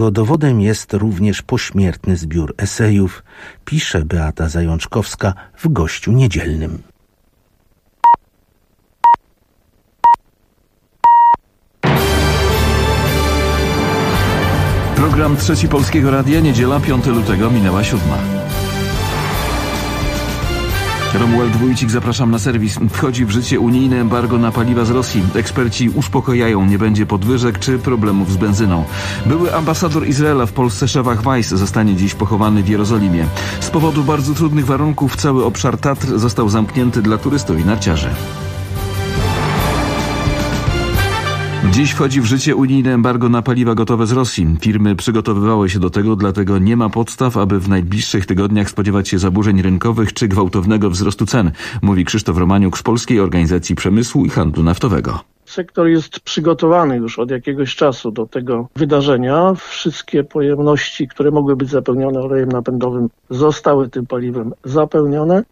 czego dowodem jest również pośmiertny zbiór esejów, pisze Beata Zajączkowska w Gościu Niedzielnym. Program Trzeci Polskiego Radia, niedziela 5 lutego, minęła 7. Romuald Wójcik, zapraszam na serwis. Wchodzi w życie unijne embargo na paliwa z Rosji. Eksperci uspokajają, nie będzie podwyżek czy problemów z benzyną. Były ambasador Izraela w Polsce Szewach Weiss zostanie dziś pochowany w Jerozolimie. Z powodu bardzo trudnych warunków cały obszar Tatr został zamknięty dla turystów i narciarzy. Dziś wchodzi w życie unijne embargo na paliwa gotowe z Rosji. Firmy przygotowywały się do tego, dlatego nie ma podstaw, aby w najbliższych tygodniach spodziewać się zaburzeń rynkowych czy gwałtownego wzrostu cen, mówi Krzysztof Romaniuk z Polskiej Organizacji Przemysłu i Handlu Naftowego. Sektor jest przygotowany już od jakiegoś czasu do tego wydarzenia. Wszystkie pojemności, które mogły być zapełnione olejem napędowym, zostały tym paliwem zapełnione.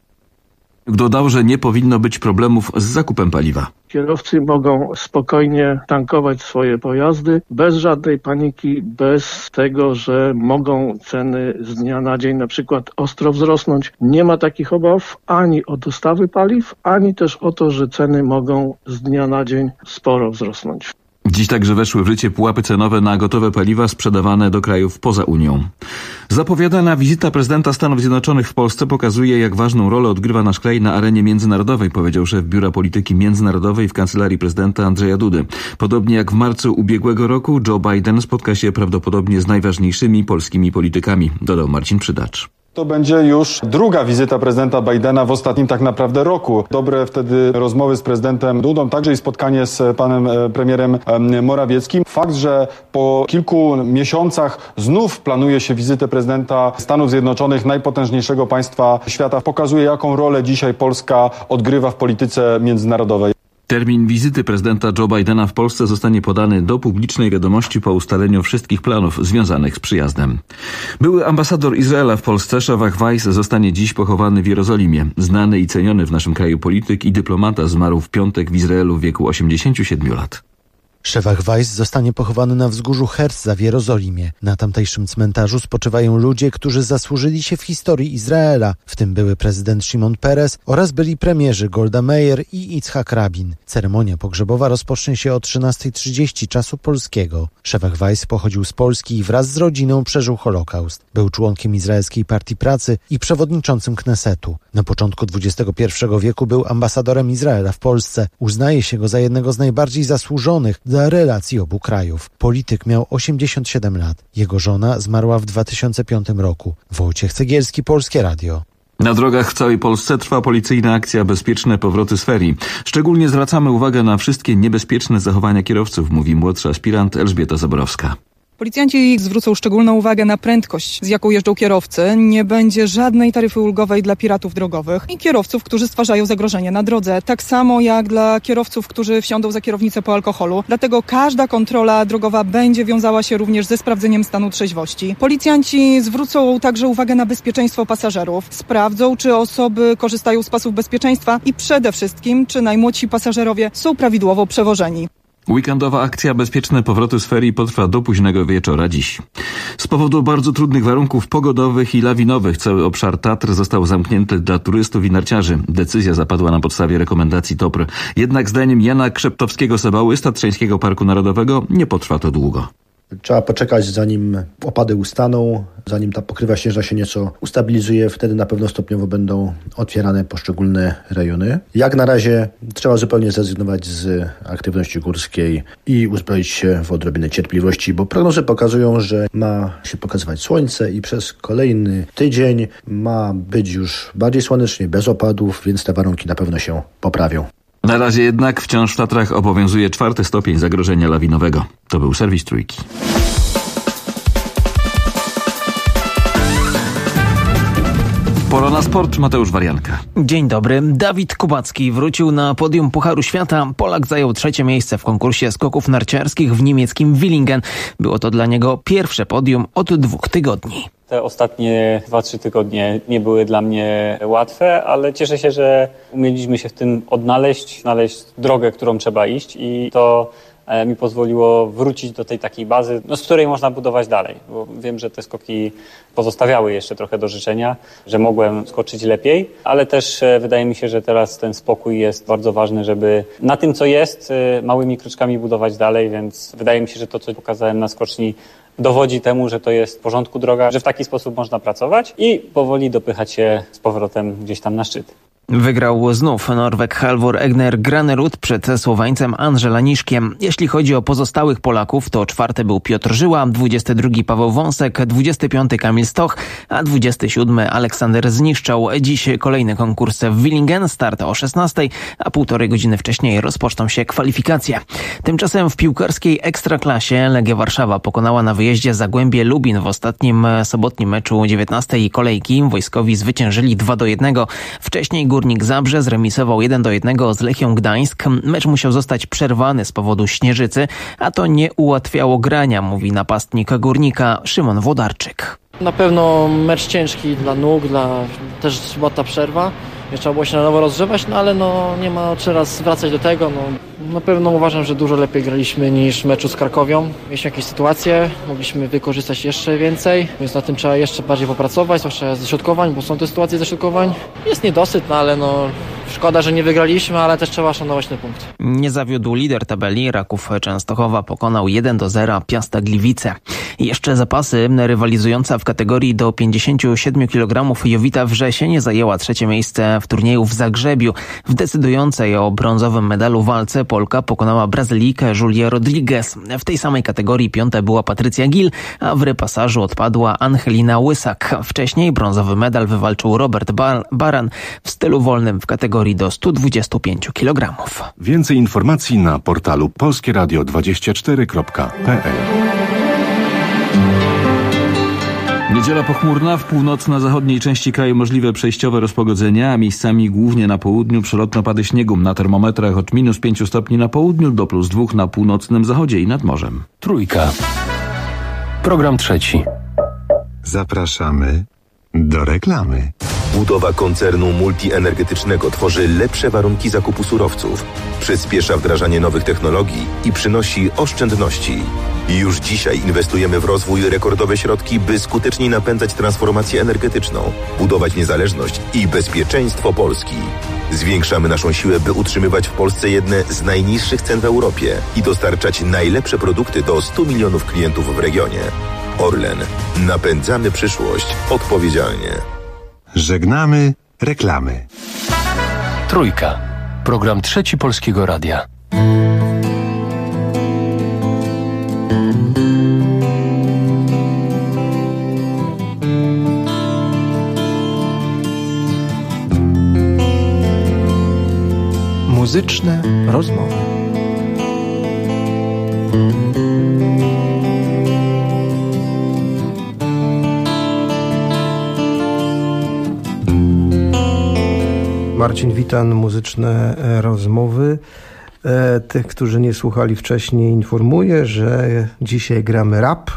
Dodał, że nie powinno być problemów z zakupem paliwa. Kierowcy mogą spokojnie tankować swoje pojazdy bez żadnej paniki, bez tego, że mogą ceny z dnia na dzień na przykład ostro wzrosnąć. Nie ma takich obaw ani o dostawy paliw, ani też o to, że ceny mogą z dnia na dzień sporo wzrosnąć. Dziś także weszły w życie pułapy cenowe na gotowe paliwa sprzedawane do krajów poza Unią. Zapowiadana wizyta prezydenta Stanów Zjednoczonych w Polsce pokazuje, jak ważną rolę odgrywa nasz kraj na arenie międzynarodowej, powiedział szef Biura Polityki Międzynarodowej w Kancelarii Prezydenta Andrzeja Dudy. Podobnie jak w marcu ubiegłego roku, Joe Biden spotka się prawdopodobnie z najważniejszymi polskimi politykami, dodał Marcin Przydacz. To będzie już druga wizyta prezydenta Bidena w ostatnim tak naprawdę roku. Dobre wtedy rozmowy z prezydentem Dudą, także i spotkanie z panem premierem Morawieckim. Fakt, że po kilku miesiącach znów planuje się wizytę prezydenta Stanów Zjednoczonych, najpotężniejszego państwa świata, pokazuje, jaką rolę dzisiaj Polska odgrywa w polityce międzynarodowej. Termin wizyty prezydenta Joe Bidena w Polsce zostanie podany do publicznej wiadomości po ustaleniu wszystkich planów związanych z przyjazdem. Były ambasador Izraela w Polsce Szewach Weiss zostanie dziś pochowany w Jerozolimie. Znany i ceniony w naszym kraju polityk i dyplomata zmarł w piątek w Izraelu w wieku 87 lat. Szewach Weiss zostanie pochowany na wzgórzu Herzla w Jerozolimie. Na tamtejszym cmentarzu spoczywają ludzie, którzy zasłużyli się w historii Izraela, w tym były prezydent Szymon Peres oraz byli premierzy Golda Meir i Itzhak Rabin. Ceremonia pogrzebowa rozpocznie się o 13:30 czasu polskiego. Szewach Weiss pochodził z Polski i wraz z rodziną przeżył Holokaust. Był członkiem Izraelskiej Partii Pracy i przewodniczącym Knesetu. Na początku XXI wieku był ambasadorem Izraela w Polsce. Uznaje się go za jednego z najbardziej zasłużonych dla relacji obu krajów. Polityk miał 87 lat. Jego żona zmarła w 2005 roku. Wojciech Cegielski, Polskie Radio. Na drogach w całej Polsce trwa policyjna akcja Bezpieczne powroty z ferii. Szczególnie zwracamy uwagę na wszystkie niebezpieczne zachowania kierowców, mówi młodszy aspirant Elżbieta Zaborowska. Policjanci zwrócą szczególną uwagę na prędkość, z jaką jeżdżą kierowcy. Nie będzie żadnej taryfy ulgowej dla piratów drogowych i kierowców, którzy stwarzają zagrożenie na drodze. Tak samo jak dla kierowców, którzy wsiądą za kierownicę po alkoholu. Dlatego każda kontrola drogowa będzie wiązała się również ze sprawdzeniem stanu trzeźwości. Policjanci zwrócą także uwagę na bezpieczeństwo pasażerów. Sprawdzą, czy osoby korzystają z pasów bezpieczeństwa i przede wszystkim, czy najmłodsi pasażerowie są prawidłowo przewożeni. Weekendowa akcja Bezpieczne powroty z ferii potrwa do późnego wieczora dziś. Z powodu bardzo trudnych warunków pogodowych i lawinowych cały obszar Tatr został zamknięty dla turystów i narciarzy. Decyzja zapadła na podstawie rekomendacji TOPR. Jednak zdaniem Jana Krzeptowskiego-Sebały z Tatrzańskiego Parku Narodowego nie potrwa to długo. Trzeba poczekać, zanim opady ustaną, zanim ta pokrywa śnieżna się nieco ustabilizuje. Wtedy na pewno stopniowo będą otwierane poszczególne rejony. Jak na razie trzeba zupełnie zrezygnować z aktywności górskiej i uzbroić się w odrobinę cierpliwości, bo prognozy pokazują, że ma się pokazywać słońce i przez kolejny tydzień ma być już bardziej słonecznie, bez opadów, więc te warunki na pewno się poprawią. Na razie jednak wciąż w Tatrach obowiązuje 4. stopień zagrożenia lawinowego. To był serwis Trójki. Pora na sport, Mateusz Warianka. Dzień dobry. Dawid Kubacki wrócił na podium Pucharu Świata. Polak zajął 3. miejsce w konkursie skoków narciarskich w niemieckim Villingen. Było to dla niego pierwsze podium od 2 tygodni. Te ostatnie 2-3 tygodnie nie były dla mnie łatwe, ale cieszę się, że umieliśmy się w tym odnaleźć, znaleźć drogę, którą trzeba iść i to mi pozwoliło wrócić do tej takiej bazy, z której można budować dalej, bo wiem, że te skoki pozostawiały jeszcze trochę do życzenia, że mogłem skoczyć lepiej, ale też wydaje mi się, że teraz ten spokój jest bardzo ważny, żeby na tym, co jest, małymi kroczkami budować dalej, więc wydaje mi się, że to, co pokazałem na skoczni, dowodzi temu, że to jest w porządku droga, że w taki sposób można pracować i powoli dopychać się z powrotem gdzieś tam na szczyt. Wygrał znów Norweg Halvor Egner Granerud przed Słoweńcem Andrzela-Niszkiem. Jeśli chodzi o pozostałych Polaków, to 4. był Piotr Żyła, 22. Paweł Wąsek, 25. Kamil Stoch, a 27. Aleksander Zniszczał. Dziś kolejny konkurs w Villingen, start o 16, a 1,5 godziny wcześniej rozpoczną się kwalifikacje. Tymczasem w piłkarskiej Ekstraklasie Legia Warszawa pokonała na wyjeździe Zagłębie Lubin w ostatnim sobotnim meczu 19. kolejki. Wojskowi zwyciężyli 2-1. Wcześniej Górnik Zabrze zremisował 1-1 z Lechią Gdańsk. Mecz musiał zostać przerwany z powodu śnieżycy, a to nie ułatwiało grania, mówi napastnik Górnika Szymon Włodarczyk. Na pewno mecz ciężki dla nóg, też była ta przerwa. Trzeba było się na nowo rozgrzewać, ale nie ma teraz wracać do tego. Na pewno uważam, że dużo lepiej graliśmy niż w meczu z Krakowią. Mieliśmy jakieś sytuacje, mogliśmy wykorzystać jeszcze więcej, więc na tym trzeba jeszcze bardziej popracować, zwłaszcza z dośrodkowań, bo są te sytuacje z dośrodkowań. Jest niedosyt, ale szkoda, że nie wygraliśmy, ale też trzeba szanować ten punkt. Nie zawiódł lider tabeli. Raków Częstochowa pokonał 1-0 Piasta Gliwice. Jeszcze zapasy. Rywalizująca w kategorii do 57 kg Jowita Wrzesień zajęła 3. miejsce w turnieju w Zagrzebiu. W decydującej o brązowym medalu walce Polka pokonała Brazylijkę Julię Rodriguez. W tej samej kategorii 5. była Patrycja Gil, a w repasażu odpadła Angelina Łysak. Wcześniej brązowy medal wywalczył Robert Baran w stylu wolnym w kategorii do 125 kg. Więcej informacji na portalu polskieradio24.pl. Niedziela pochmurna, w północno-zachodniej części kraju możliwe przejściowe rozpogodzenia, a miejscami głównie na południu przelotne opady śniegu. Na termometrach od -5 stopni na południu do +2 na północnym zachodzie i nad morzem. Trójka. Program 3. Zapraszamy do reklamy. Budowa koncernu multienergetycznego tworzy lepsze warunki zakupu surowców, przyspiesza wdrażanie nowych technologii i przynosi oszczędności. Już dzisiaj inwestujemy w rozwój rekordowe środki, by skuteczniej napędzać transformację energetyczną, budować niezależność i bezpieczeństwo Polski. Zwiększamy naszą siłę, by utrzymywać w Polsce jedne z najniższych cen w Europie i dostarczać najlepsze produkty do 100 milionów klientów w regionie. Orlen. Napędzamy przyszłość odpowiedzialnie. Żegnamy reklamy. Trójka. Program 3 Polskiego Radia. Muzyczne rozmowy. Marcin Witan, muzyczne rozmowy. Tych, którzy nie słuchali wcześniej, informuję, że dzisiaj gramy rap.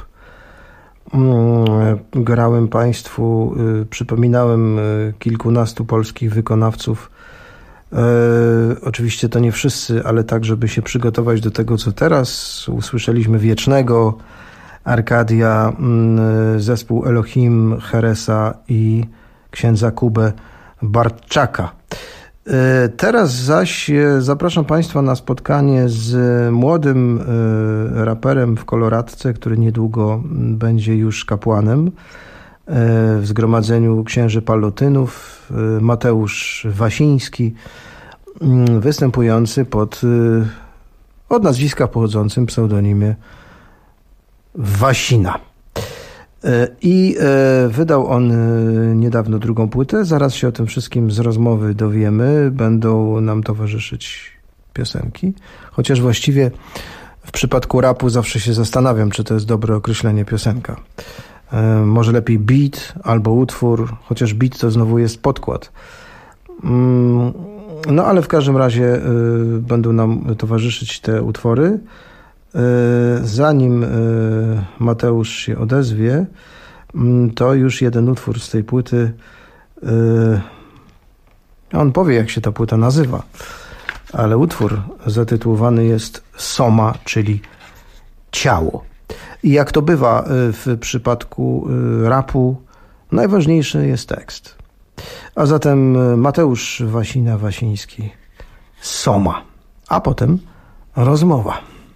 Grałem Państwu, przypominałem kilkunastu polskich wykonawców. Oczywiście to nie wszyscy, ale tak, żeby się przygotować do tego, co teraz. Usłyszeliśmy Wiecznego, Arkadia, zespół Elohim, Heresa i księdza Kubę Bartczaka. Teraz zaś zapraszam Państwa na spotkanie z młodym raperem w Koloradce, który niedługo będzie już kapłanem w zgromadzeniu księży Palotynów, Mateusz Wasiński, występujący od nazwiska pochodzącym pseudonimie Wasina. I wydał on niedawno drugą płytę. Zaraz się o tym wszystkim z rozmowy dowiemy. Będą nam towarzyszyć piosenki. Chociaż właściwie w przypadku rapu zawsze się zastanawiam, czy to jest dobre określenie piosenka. Może lepiej beat albo utwór, chociaż beat to znowu jest podkład. No ale w każdym razie będą nam towarzyszyć te utwory. Zanim Mateusz się odezwie, to już jeden utwór z tej płyty. On powie, jak się ta płyta nazywa. ale utwór zatytułowany jest Soma, czyli ciało. I jak to bywa w przypadku rapu, najważniejszy jest tekst. A zatem Mateusz Wasina-Wasiński, Soma, a potem rozmowa.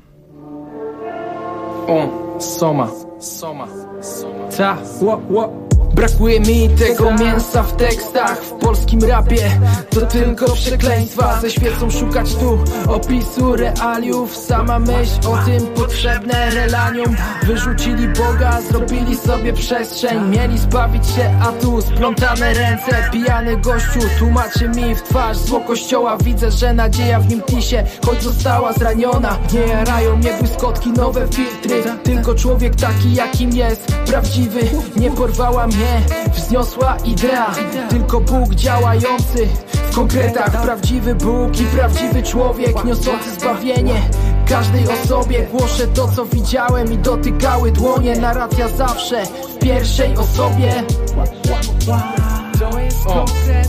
Soma. Ta, Brakuje mi tego mięsa w tekstach. W polskim rapie to tylko przekleństwa. Ze świecą szukać tu opisu realiów. Sama myśl o tym potrzebne relanium. Wyrzucili Boga, zrobili sobie przestrzeń. Mieli zbawić się, a tu splątane ręce. Pijany gościu tłumaczy mi w twarz zło kościoła. Widzę, że nadzieja w nim tisie, choć została zraniona. Nie jarają mnie błyskotki, nowe filtry. Tylko człowiek taki jakim jest, prawdziwy. Nie porwała mnie wzniosła idea, tylko Bóg działający w konkretach. Prawdziwy Bóg i prawdziwy człowiek, niosący zbawienie każdej osobie. Głoszę to, co widziałem i dotykały dłonie. Narracja zawsze w pierwszej osobie. To jest konkret.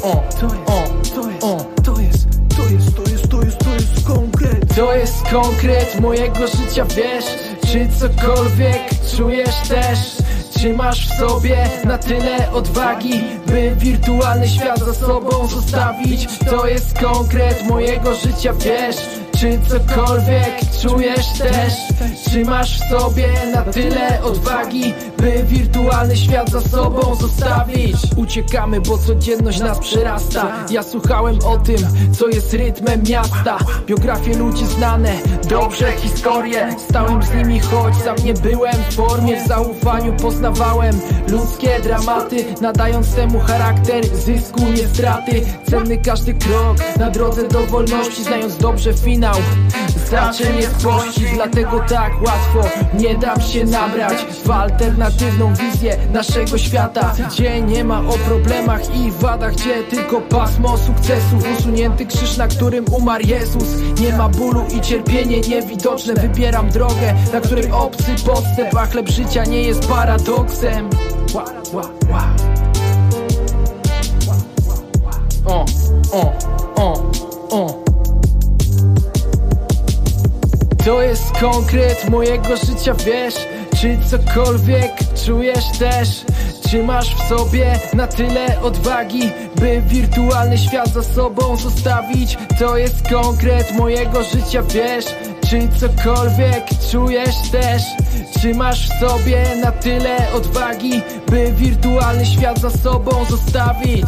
To jest konkret. To jest konkret mojego życia, wiesz? Czy cokolwiek czujesz też? Czy masz w sobie na tyle odwagi, by wirtualny świat za sobą zostawić? To jest konkret mojego życia, wiesz? Czy cokolwiek czujesz też? Czy masz w sobie na tyle odwagi, by wirtualny świat za sobą zostawić? Uciekamy, bo codzienność nas przerasta. Ja słuchałem o tym, co jest rytmem miasta. Biografie ludzi znane, dobrze historie. Stałem z nimi, choć sam nie byłem w formie. W zaufaniu poznawałem ludzkie dramaty, nadając temu charakter zysku, nie straty. Cenny każdy krok na drodze do wolności, znając dobrze finał znaczenie złości. Dlatego tak łatwo nie dam się nabrać w alternatywną wizję naszego świata, gdzie nie ma o problemach i wadach, gdzie tylko pasmo sukcesów, usunięty krzyż, na którym umarł Jezus. Nie ma bólu i cierpienie niewidoczne. Wybieram drogę, na której obcy postęp, a chleb życia nie jest paradoksem. To jest konkret mojego życia, wiesz? Czy cokolwiek czujesz też? Czy masz w sobie na tyle odwagi, by wirtualny świat za sobą zostawić? To jest konkret mojego życia, wiesz? Czy cokolwiek czujesz też? Czy masz w sobie na tyle odwagi, by wirtualny świat za sobą zostawić?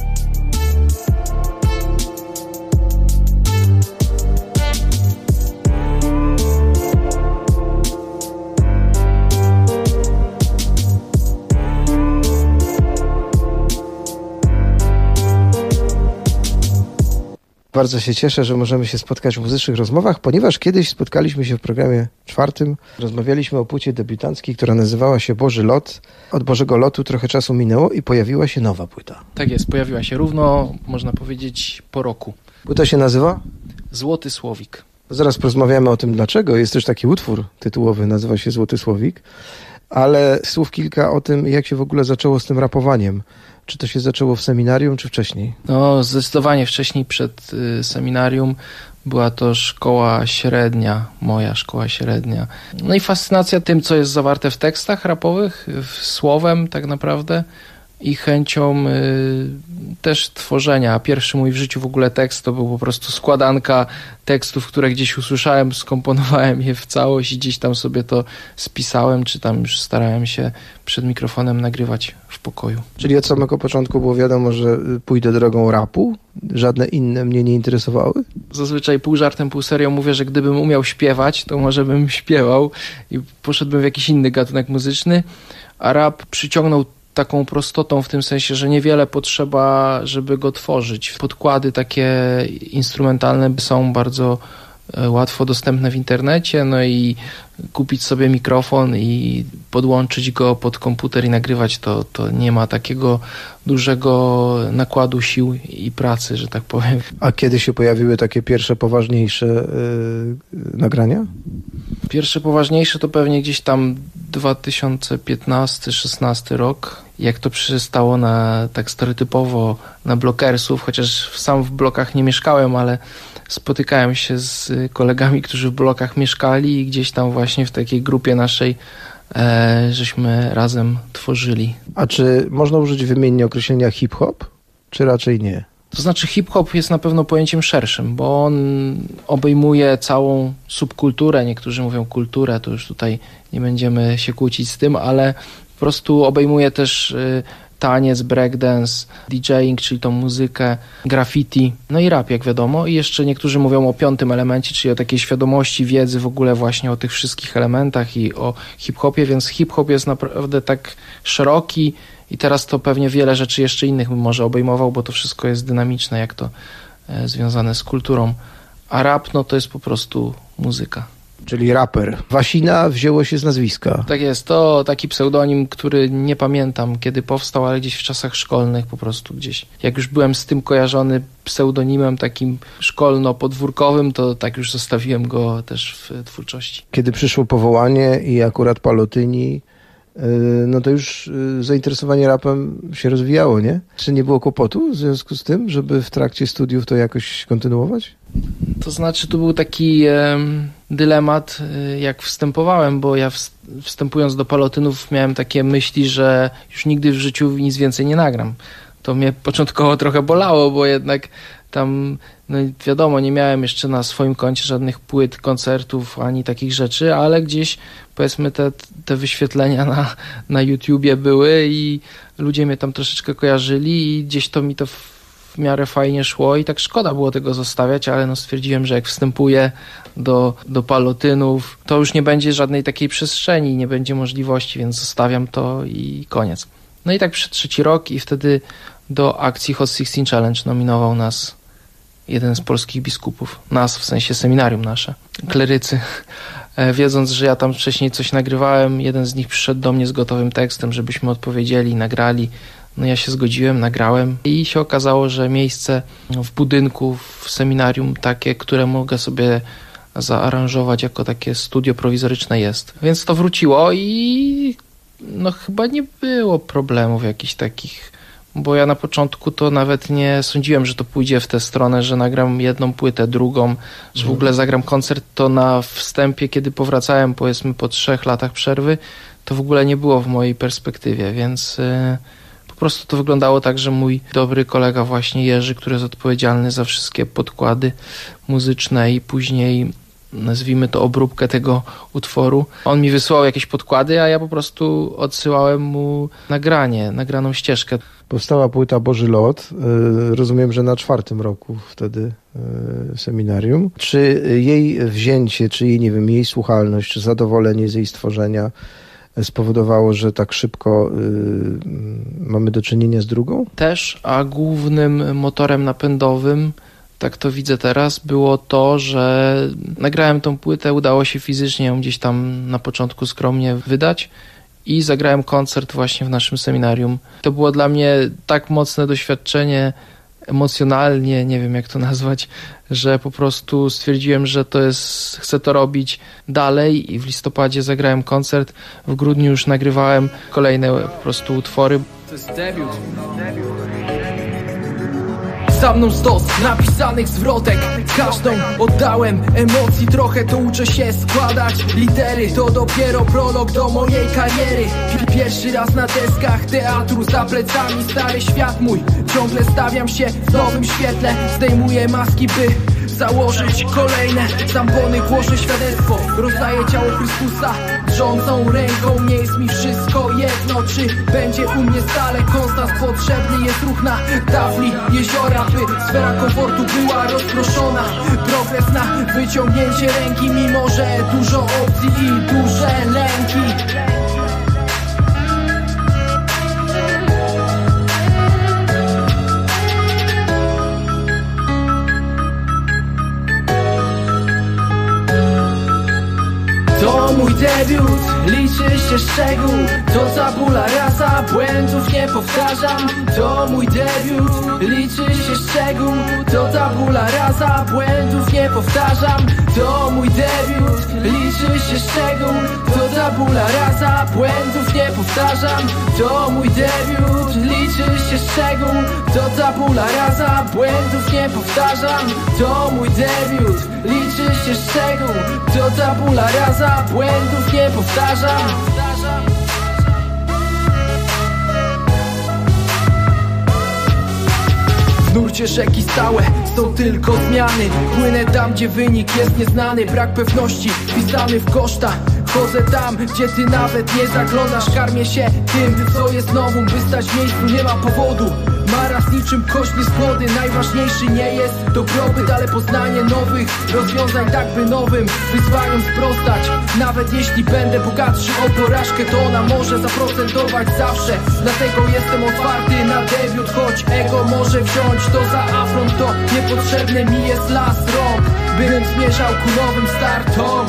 Bardzo się cieszę, że możemy się spotkać w muzycznych rozmowach, ponieważ kiedyś spotkaliśmy się w programie 4. Rozmawialiśmy o płycie debiutanckiej, która nazywała się Boży Lot. Od Bożego Lotu trochę czasu minęło i pojawiła się nowa płyta. Tak jest, pojawiła się równo, można powiedzieć, po roku. Płyta się nazywa? Złoty Słowik. Zaraz porozmawiamy o tym dlaczego. Jest też taki utwór tytułowy, nazywa się Złoty Słowik. Ale słów kilka o tym, jak się w ogóle zaczęło z tym rapowaniem. Czy to się zaczęło w seminarium, czy wcześniej? No, zdecydowanie wcześniej, przed seminarium. Była to szkoła średnia, moja szkoła średnia. No i fascynacja tym, co jest zawarte w tekstach rapowych, słowem tak naprawdę i chęcią też tworzenia. Pierwszy mój w życiu w ogóle tekst to był po prostu składanka tekstów, które gdzieś usłyszałem, skomponowałem je w całość i gdzieś tam sobie to spisałem, czy tam już starałem się przed mikrofonem nagrywać w pokoju. Czyli od samego początku było wiadomo, że pójdę drogą rapu? Żadne inne mnie nie interesowały? Zazwyczaj pół żartem, pół serią mówię, że gdybym umiał śpiewać, to może bym śpiewał i poszedłbym w jakiś inny gatunek muzyczny, a rap przyciągnął taką prostotą w tym sensie, że niewiele potrzeba, żeby go tworzyć. Podkłady takie instrumentalne są bardzo łatwo dostępne w internecie, no i kupić sobie mikrofon i podłączyć go pod komputer i nagrywać, to nie ma takiego dużego nakładu sił i pracy, że tak powiem. A kiedy się pojawiły takie pierwsze poważniejsze nagrania? Pierwsze poważniejsze to pewnie gdzieś tam 2015-16 rok. Jak to przystało tak stereotypowo na blokersów, chociaż sam w blokach nie mieszkałem, ale spotykałem się z kolegami, którzy w blokach mieszkali i gdzieś tam właśnie w takiej grupie naszej żeśmy razem tworzyli. A czy można użyć wymiennie określenia hip-hop, czy raczej nie? To znaczy hip-hop jest na pewno pojęciem szerszym, bo on obejmuje całą subkulturę, niektórzy mówią kulturę, to już tutaj nie będziemy się kłócić z tym, ale po prostu obejmuje też taniec, breakdance, DJing, czyli tą muzykę, graffiti, no i rap, jak wiadomo. I jeszcze niektórzy mówią o 5. elemencie, czyli o takiej świadomości, wiedzy w ogóle właśnie o tych wszystkich elementach i o hip-hopie, więc hip-hop jest naprawdę tak szeroki i teraz to pewnie wiele rzeczy jeszcze innych bym może obejmował, bo to wszystko jest dynamiczne, jak to związane z kulturą. A rap, no to jest po prostu muzyka. Czyli raper. Wasina wzięło się z nazwiska. Tak jest, to taki pseudonim, który nie pamiętam kiedy powstał, ale gdzieś w czasach szkolnych po prostu gdzieś. Jak już byłem z tym kojarzony pseudonimem takim szkolno-podwórkowym, to tak już zostawiłem go też w twórczości. Kiedy przyszło powołanie i akurat Palotyni, no to już zainteresowanie rapem się rozwijało, nie? Czy nie było kłopotu w związku z tym, żeby w trakcie studiów to jakoś kontynuować? To znaczy, tu był taki dylemat, jak wstępowałem, bo ja wstępując do Palotynów miałem takie myśli, że już nigdy w życiu nic więcej nie nagram. To mnie początkowo trochę bolało, bo jednak tam, no wiadomo, nie miałem jeszcze na swoim koncie żadnych płyt, koncertów, ani takich rzeczy, ale gdzieś powiedzmy te wyświetlenia na YouTubie były i ludzie mnie tam troszeczkę kojarzyli i gdzieś to mi to w miarę fajnie szło i tak szkoda było tego zostawiać, ale no stwierdziłem, że jak wstępuję do Palotynów, to już nie będzie żadnej takiej przestrzeni, nie będzie możliwości, więc zostawiam to i koniec. No i tak przyszedł 3. rok i wtedy do akcji Hot 16 Challenge nominował nas jeden z polskich biskupów. Nas, w sensie seminarium nasze. Klerycy. Wiedząc, że ja tam wcześniej coś nagrywałem, jeden z nich przyszedł do mnie z gotowym tekstem, żebyśmy odpowiedzieli, nagrali. No ja się zgodziłem, nagrałem i się okazało, że miejsce w budynku, w seminarium takie, które mogę sobie zaaranżować jako takie studio prowizoryczne jest. Więc to wróciło i no chyba nie było problemów jakichś takich, bo ja na początku to nawet nie sądziłem, że to pójdzie w tę stronę, że nagram jedną płytę, drugą, że w ogóle zagram koncert. To na wstępie, kiedy powracałem powiedzmy po 3 latach przerwy, to w ogóle nie było w mojej perspektywie, więc po prostu to wyglądało tak, że mój dobry kolega właśnie Jerzy, który jest odpowiedzialny za wszystkie podkłady muzyczne i później nazwijmy to obróbkę tego utworu. On mi wysyłał jakieś podkłady, a ja po prostu odsyłałem mu nagraną ścieżkę. Powstała płyta Boży Lot. Rozumiem, że na 4. roku wtedy seminarium. Czy jej wzięcie, czy jej, nie wiem, jej słuchalność, czy zadowolenie z jej stworzenia spowodowało, że tak szybko mamy do czynienia z drugą? Też, a głównym motorem napędowym, tak to widzę teraz, było to, że nagrałem tą płytę, udało się fizycznie ją gdzieś tam na początku skromnie wydać i zagrałem koncert właśnie w naszym seminarium. To było dla mnie tak mocne doświadczenie emocjonalnie, nie wiem jak to nazwać, że po prostu stwierdziłem, że chcę to robić dalej i w listopadzie zagrałem koncert, w grudniu już nagrywałem kolejne po prostu utwory. To jest debiut. Za mną stos napisanych zwrotek, każdą oddałem emocji, trochę to uczę się składać litery, to dopiero prolog do mojej kariery. Pierwszy raz na deskach teatru, za plecami stary świat mój, ciągle stawiam się w nowym świetle, zdejmuję maski, by założyć kolejne zampony, głoszę świadectwo, rozdaję ciało Chrystusa drżącą ręką, nie jest mi wszystko jedno, czy będzie u mnie stale konstans, potrzebny jest ruch na tafli jeziora, by sfera komfortu była rozproszona, progres na wyciągnięcie ręki, mimo że dużo opcji i duże lęki. To mój debiut, liczy się szczegół, to zabula rasa, rasa, błędów nie powtarzam. To mój debiut, liczy się szczegół. To tabula rasa, błędów nie powtarzam. To mój debiut, liczy się szczegół. To tabula rasa, błędów nie powtarzam. To mój debiut, liczy się szczegół. To tabula rasa, błędów nie powtarzam. To mój debiut, liczy się szczegół. To tabula rasa, błędów nie powtarzam. W nurcie rzeki stałe są tylko zmiany. Płynę tam, gdzie wynik jest nieznany. Brak pewności wpisany w koszta. Chodzę tam, gdzie ty nawet nie zaglądasz. Karmię się tym, co jest nową. By stać w miejscu nie ma powodu. Maraz niczym koźli z głody. Najważniejszy nie jest dobrobyt, ale poznanie nowych rozwiązań, tak by nowym wyzwaniom sprostać. Nawet jeśli będę bogatszy o porażkę, to ona może zaprocentować zawsze. Dlatego jestem otwarty na debiut. Choć ego może wziąć to za afront, to niepotrzebny mi jest las rąk, bym zmierzał ku nowym startom.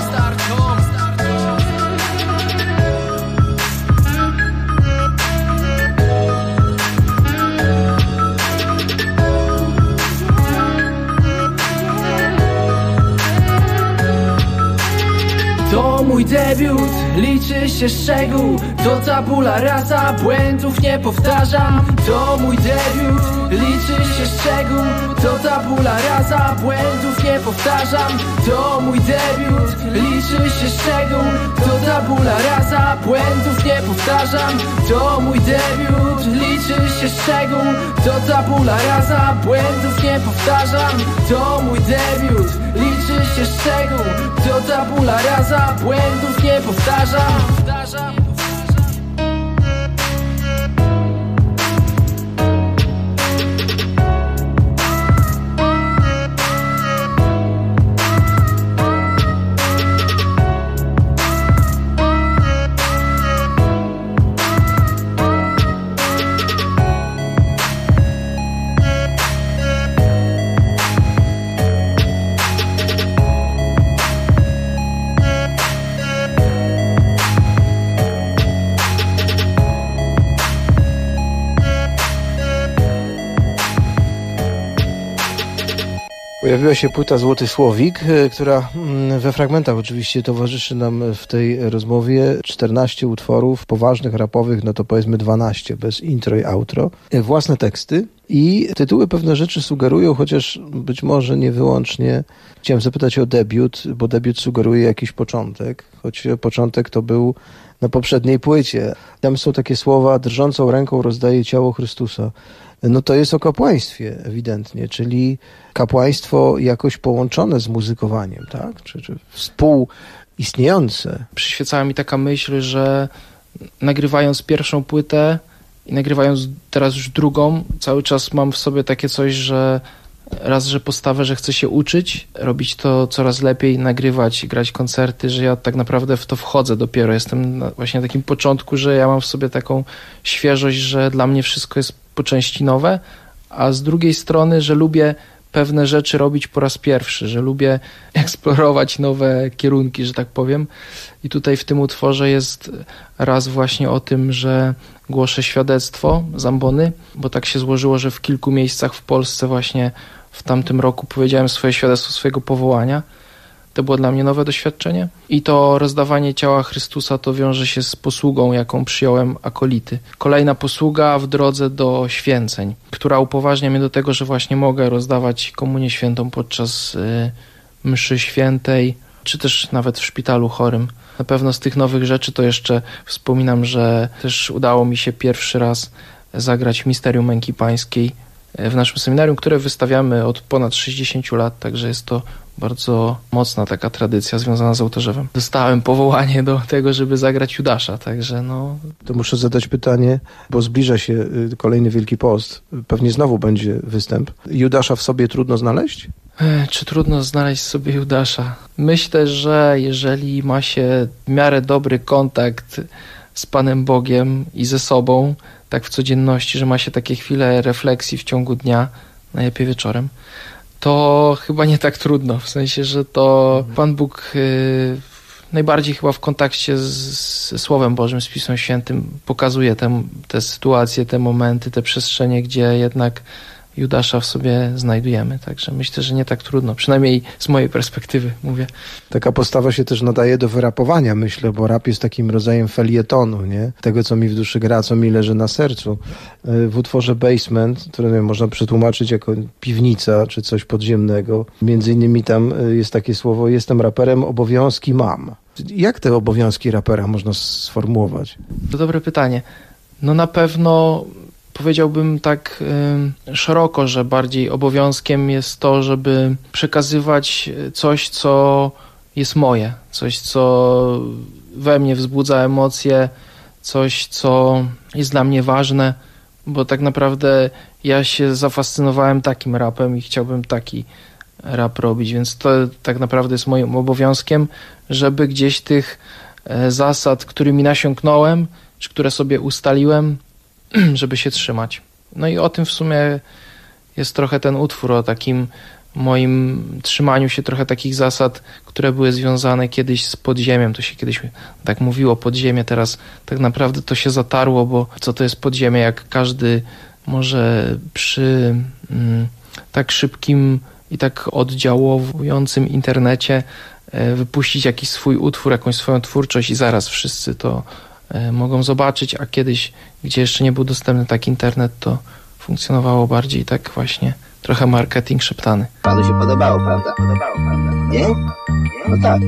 To mój debiut, liczy się szczegół. To tabula rasa, błędów nie powtarzam. To mój debiut, liczy się szczegół. To tabula rasa, błędów nie powtarzam. To mój debiut, liczy się szczegół. To tabula rasa, błędów nie powtarzam. To mój debiut, liczy się szczegół. To tabula rasa, błędów nie powtarzam. To mój debiut, liczy się szczegół. To tabula rasa, błędów nie powtarzam. Pojawiła się płyta Złoty Słowik, która we fragmentach oczywiście towarzyszy nam w tej rozmowie. 14 utworów poważnych, rapowych, no to powiedzmy 12, bez intro i outro. Własne teksty i tytuły pewne rzeczy sugerują, chociaż być może nie wyłącznie. Chciałem zapytać o debiut, bo debiut sugeruje jakiś początek, choć początek to był na poprzedniej płycie. Tam są takie słowa: drżącą ręką rozdaje ciało Chrystusa. No to jest o kapłaństwie ewidentnie, czyli kapłaństwo jakoś połączone z muzykowaniem, tak? Czy współistniejące. Przyświecała mi taka myśl, że nagrywając pierwszą płytę i nagrywając teraz już drugą, cały czas mam w sobie takie coś, że raz, że postawę, że chcę się uczyć, robić to coraz lepiej, nagrywać, grać koncerty, że ja tak naprawdę w to wchodzę dopiero. Jestem właśnie na takim początku, że ja mam w sobie taką świeżość, że dla mnie wszystko jest po części nowe, a z drugiej strony, że lubię pewne rzeczy robić po raz pierwszy, że lubię eksplorować nowe kierunki, że tak powiem. I tutaj w tym utworze jest raz właśnie o tym, że głoszę świadectwo z ambony, bo tak się złożyło, że w kilku miejscach w Polsce właśnie w tamtym roku powiedziałem swoje świadectwo swojego powołania. To było dla mnie nowe doświadczenie. I to rozdawanie ciała Chrystusa to wiąże się z posługą, jaką przyjąłem akolity. Kolejna posługa w drodze do święceń, która upoważnia mnie do tego, że właśnie mogę rozdawać komunię świętą podczas mszy świętej, czy też nawet w szpitalu chorym. Na pewno z tych nowych rzeczy to jeszcze wspominam, że też udało mi się pierwszy raz zagrać Misterium Męki Pańskiej w naszym seminarium, które wystawiamy od ponad 60 lat, także jest to bardzo mocna taka tradycja związana z ołtarzewem. Dostałem powołanie do tego, żeby zagrać Judasza, także no... To muszę zadać pytanie, bo zbliża się kolejny Wielki Post. Pewnie znowu będzie występ. Judasza w sobie trudno znaleźć? Czy trudno znaleźć sobie Judasza? Myślę, że jeżeli ma się w miarę dobry kontakt z Panem Bogiem i ze sobą, tak w codzienności, że ma się takie chwile refleksji w ciągu dnia, najlepiej wieczorem, to chyba nie tak trudno, w sensie, że to Pan Bóg najbardziej chyba w kontakcie ze Słowem Bożym, z Pismem Świętym pokazuje te sytuacje, te momenty, te przestrzenie, gdzie jednak Judasza w sobie znajdujemy. Także myślę, że nie tak trudno, przynajmniej z mojej perspektywy mówię. Taka postawa się też nadaje do wyrapowania, myślę, bo rap jest takim rodzajem felietonu, nie? Tego, co mi w duszy gra, co mi leży na sercu. W utworze Basement, który można przetłumaczyć jako piwnica, czy coś podziemnego, między innymi tam jest takie słowo: jestem raperem, obowiązki mam. Jak te obowiązki rapera można sformułować? To dobre pytanie. No na pewno powiedziałbym tak szeroko, że bardziej obowiązkiem jest to, żeby przekazywać coś, co jest moje, coś, co we mnie wzbudza emocje, coś, co jest dla mnie ważne, bo tak naprawdę ja się zafascynowałem takim rapem i chciałbym taki rap robić, więc to tak naprawdę jest moim obowiązkiem, żeby gdzieś tych zasad, którymi nasiąknąłem, czy które sobie ustaliłem, żeby się trzymać. No i o tym w sumie jest trochę ten utwór, o takim moim trzymaniu się trochę takich zasad, które były związane kiedyś z podziemiem. To się kiedyś tak mówiło, podziemie, teraz tak naprawdę to się zatarło, bo co to jest podziemie, jak każdy może przy tak szybkim i tak oddziałującym internecie wypuścić jakiś swój utwór, jakąś swoją twórczość i zaraz wszyscy to mogą zobaczyć, a kiedyś, gdzie jeszcze nie był dostępny tak internet, to funkcjonowało bardziej tak właśnie trochę marketing szeptany. Panu się podobało, prawda? Nie? No tak.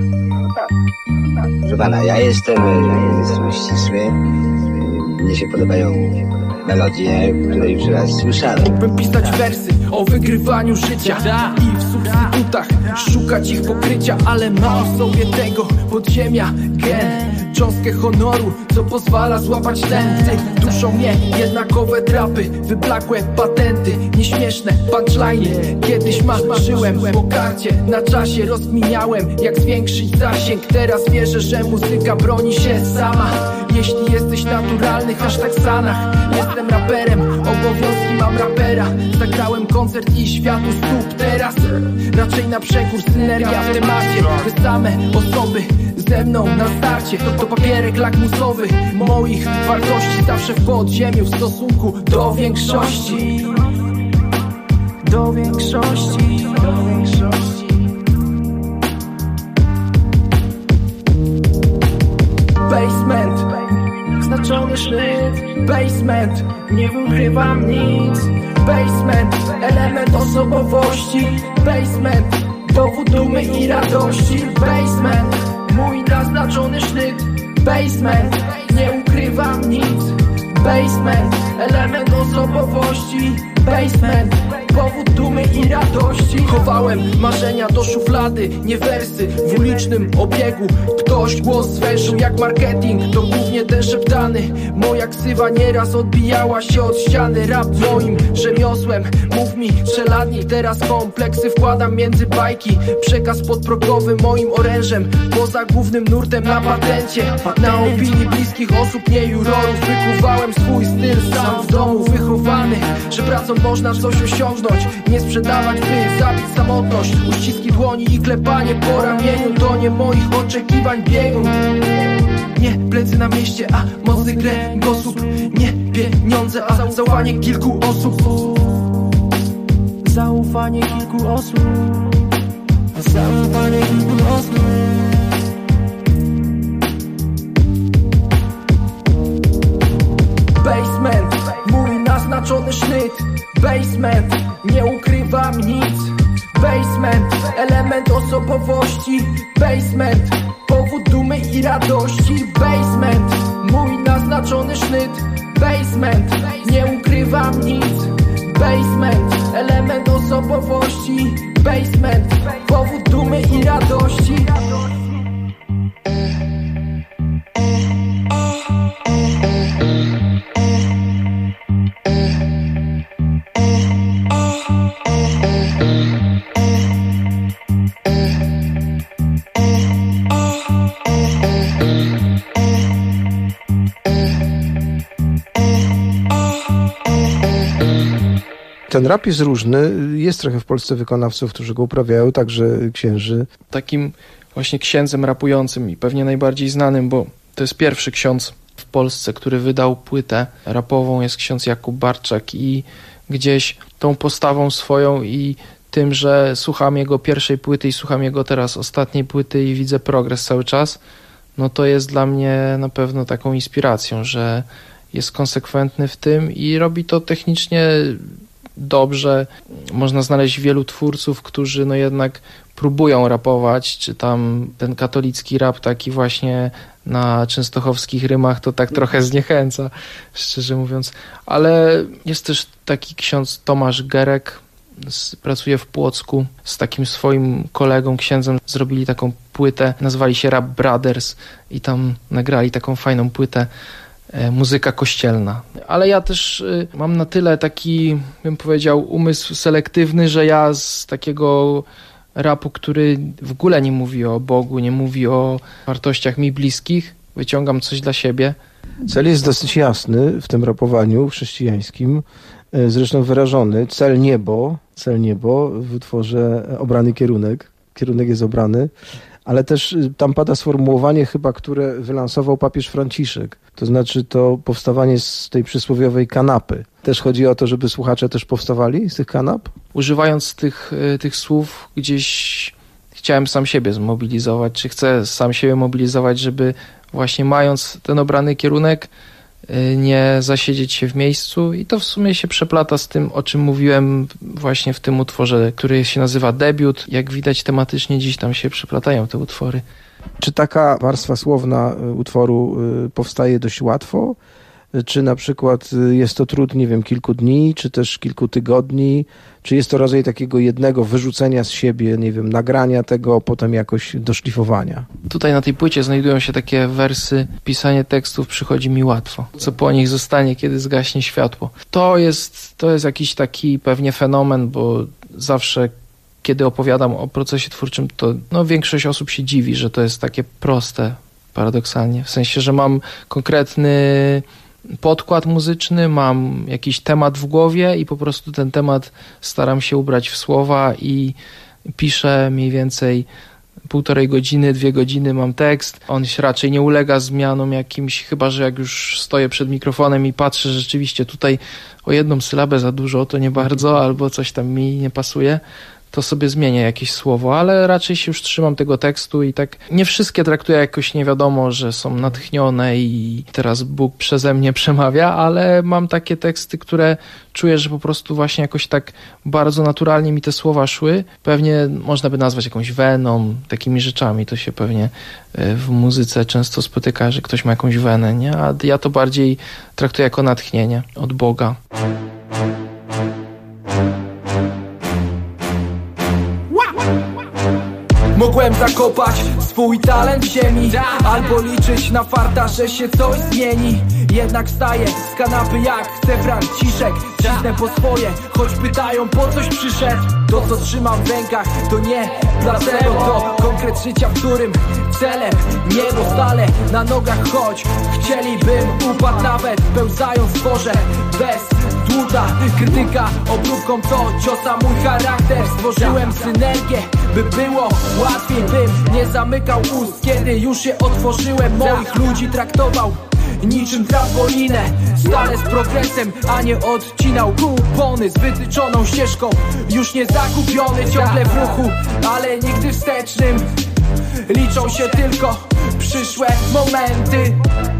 Proszę pana, ja jestem ścisły. Mnie się podobają melodie, które już raz słyszałem. Mógłbym pisać wersy o wygrywaniu życia i w substytutach szukać ich pokrycia, ale mam w sobie tego podziemia gen, cząstkę honoru, co pozwala złapać tęty. Duszą mnie jednakowe trapy, wyblakłe patenty, nieśmieszne punchline'y. Kiedyś marzyłem po karcie, na czasie rozkminiałem, jak zwiększyć zasięg. Teraz wierzę, że muzyka broni się sama. Jeśli jesteś naturalny, hashtag Sanach. Jestem raperem, obowiązki mam rapera. Zagrałem koncert i światu stóp teraz. Raczej na przekór, synergia w temacie. Te same osoby ze mną na starcie. To papierek lakmusowy moich wartości. Zawsze w podziemiu w stosunku do większości. Do większości. Do większości. Basement, znaczony sznyt. Basement, nie ukrywam nic. Basement, element osobowości. Basement, powód dumy i radości. Basement, mój naznaczony sznyt. Basement, nie ukrywam nic. Basement, element osobowości. Basement, powód dumy i radości. Chowałem marzenia do szuflady, nie wersy w ulicznym obiegu. Ktoś głos zwęszył jak marketing, to głównie ten szeptany. Moja ksywa nieraz odbijała się od ściany. Rap moim rzemiosłem, mów mi czeladnik. Teraz kompleksy wkładam między bajki. Przekaz podprogowy moim orężem, poza głównym nurtem na patencie. Na opinii bliskich osób, nie jurorów. Wykuwałem swój styl sam w domu, wychowany, że pracą można coś osiągnąć, nie sprzedawać, by zabić samotność. Uściski dłoni i klepanie po ramieniu to nie moich oczekiwań biegun. Nie plecy na mieście, a mocy kręgosłup. Nie pieniądze, a zaufanie kilku osób. Zaufanie kilku osób. Zaufanie kilku osób. Basement, mój naznaczony sznyt. Basement, nie ukrywam nic. Basement, element osobowości. Basement, powód dumy i radości. Basement, mój naznaczony sznyt. Basement, nie ukrywam nic. Basement, element osobowości. Basement, powód dumy i radości. Ten rap jest różny. Jest trochę w Polsce wykonawców, którzy go uprawiają, także księży. Takim właśnie księdzem rapującym i pewnie najbardziej znanym, bo to jest pierwszy ksiądz w Polsce, który wydał płytę rapową, jest ksiądz Jakub Barczak i gdzieś tą postawą swoją i tym, że słucham jego pierwszej płyty i słucham jego teraz ostatniej płyty i widzę progres cały czas, no to jest dla mnie na pewno taką inspiracją, że jest konsekwentny w tym i robi to technicznie dobrze. Można znaleźć wielu twórców, którzy no jednak próbują rapować, czy tam ten katolicki rap taki właśnie na częstochowskich rymach to tak trochę zniechęca, szczerze mówiąc. Ale jest też taki ksiądz Tomasz Gerek, pracuje w Płocku, z takim swoim kolegą, księdzem, zrobili taką płytę, nazwali się Rap Brothers i tam nagrali taką fajną płytę, muzyka kościelna. Ale ja też mam na tyle taki, bym powiedział, umysł selektywny, że ja z takiego rapu, który w ogóle nie mówi o Bogu, nie mówi o wartościach mi bliskich, wyciągam coś dla siebie. Cel jest dosyć jasny w tym rapowaniu chrześcijańskim, zresztą wyrażony. Cel niebo w utworze Obrany kierunek. Kierunek jest obrany, ale też tam pada sformułowanie chyba, które wylansował papież Franciszek. To znaczy to powstawanie z tej przysłowiowej kanapy. Też chodzi o to, żeby słuchacze też powstawali z tych kanap? Używając tych słów gdzieś chciałem sam siebie zmobilizować, czy chcę sam siebie mobilizować, żeby właśnie mając ten obrany kierunek nie zasiedzieć się w miejscu i to w sumie się przeplata z tym, o czym mówiłem właśnie w tym utworze, który się nazywa Debiut. Jak widać tematycznie dziś tam się przeplatają te utwory. Czy taka warstwa słowna utworu powstaje dość łatwo? Czy na przykład jest to trud, nie wiem, kilku dni, czy też kilku tygodni? Czy jest to rodzaj takiego jednego wyrzucenia z siebie, nie wiem, nagrania tego, potem jakoś doszlifowania? Tutaj na tej płycie znajdują się takie wersy, pisanie tekstów przychodzi mi łatwo. Co po nich zostanie, kiedy zgaśnie światło? To jest jakiś taki pewnie fenomen, bo zawsze kiedy opowiadam o procesie twórczym, to większość osób się dziwi, że to jest takie proste, paradoksalnie. W sensie, że mam konkretny podkład muzyczny, mam jakiś temat w głowie i po prostu ten temat staram się ubrać w słowa i piszę mniej więcej 1,5 godziny, 2 godziny mam tekst. On się raczej nie ulega zmianom jakimś, chyba że jak już stoję przed mikrofonem i patrzę rzeczywiście tutaj o jedną sylabę za dużo, to nie bardzo, albo coś tam mi nie pasuje, to sobie zmienię jakieś słowo, ale raczej się już trzymam tego tekstu i tak nie wszystkie traktuję jakoś nie wiadomo, że są natchnione i teraz Bóg przeze mnie przemawia, ale mam takie teksty, które czuję, że po prostu właśnie jakoś tak bardzo naturalnie mi te słowa szły. Pewnie można by nazwać jakąś weną, takimi rzeczami. To się pewnie w muzyce często spotyka, że ktoś ma jakąś wenę, nie? A ja to bardziej traktuję jako natchnienie od Boga. Mogłem zakopać swój talent w ziemi, albo liczyć na farta, że się coś zmieni. Jednak wstaję z kanapy jak chcę Franciszek. Cisnę po swoje, choć pytają po coś przyszedł. To co trzymam w rękach to nie placebo, to konkret życia, w którym celem niebo stale na nogach, choć chcielibym upadł nawet pełzając w porze bez dłuta. Krytyka obróbką to ciosa mój charakter. Stworzyłem synergię, by było łatwiej, bym nie zamykał ust, kiedy już je otworzyłem. Moich ludzi traktował niczym trampolinę, stale z progresem, a nie odcinał kupony z wytyczoną ścieżką. Już nie zakupiony, ciągle w ruchu, ale nigdy wstecznym. Liczą się tylko przyszłe momenty.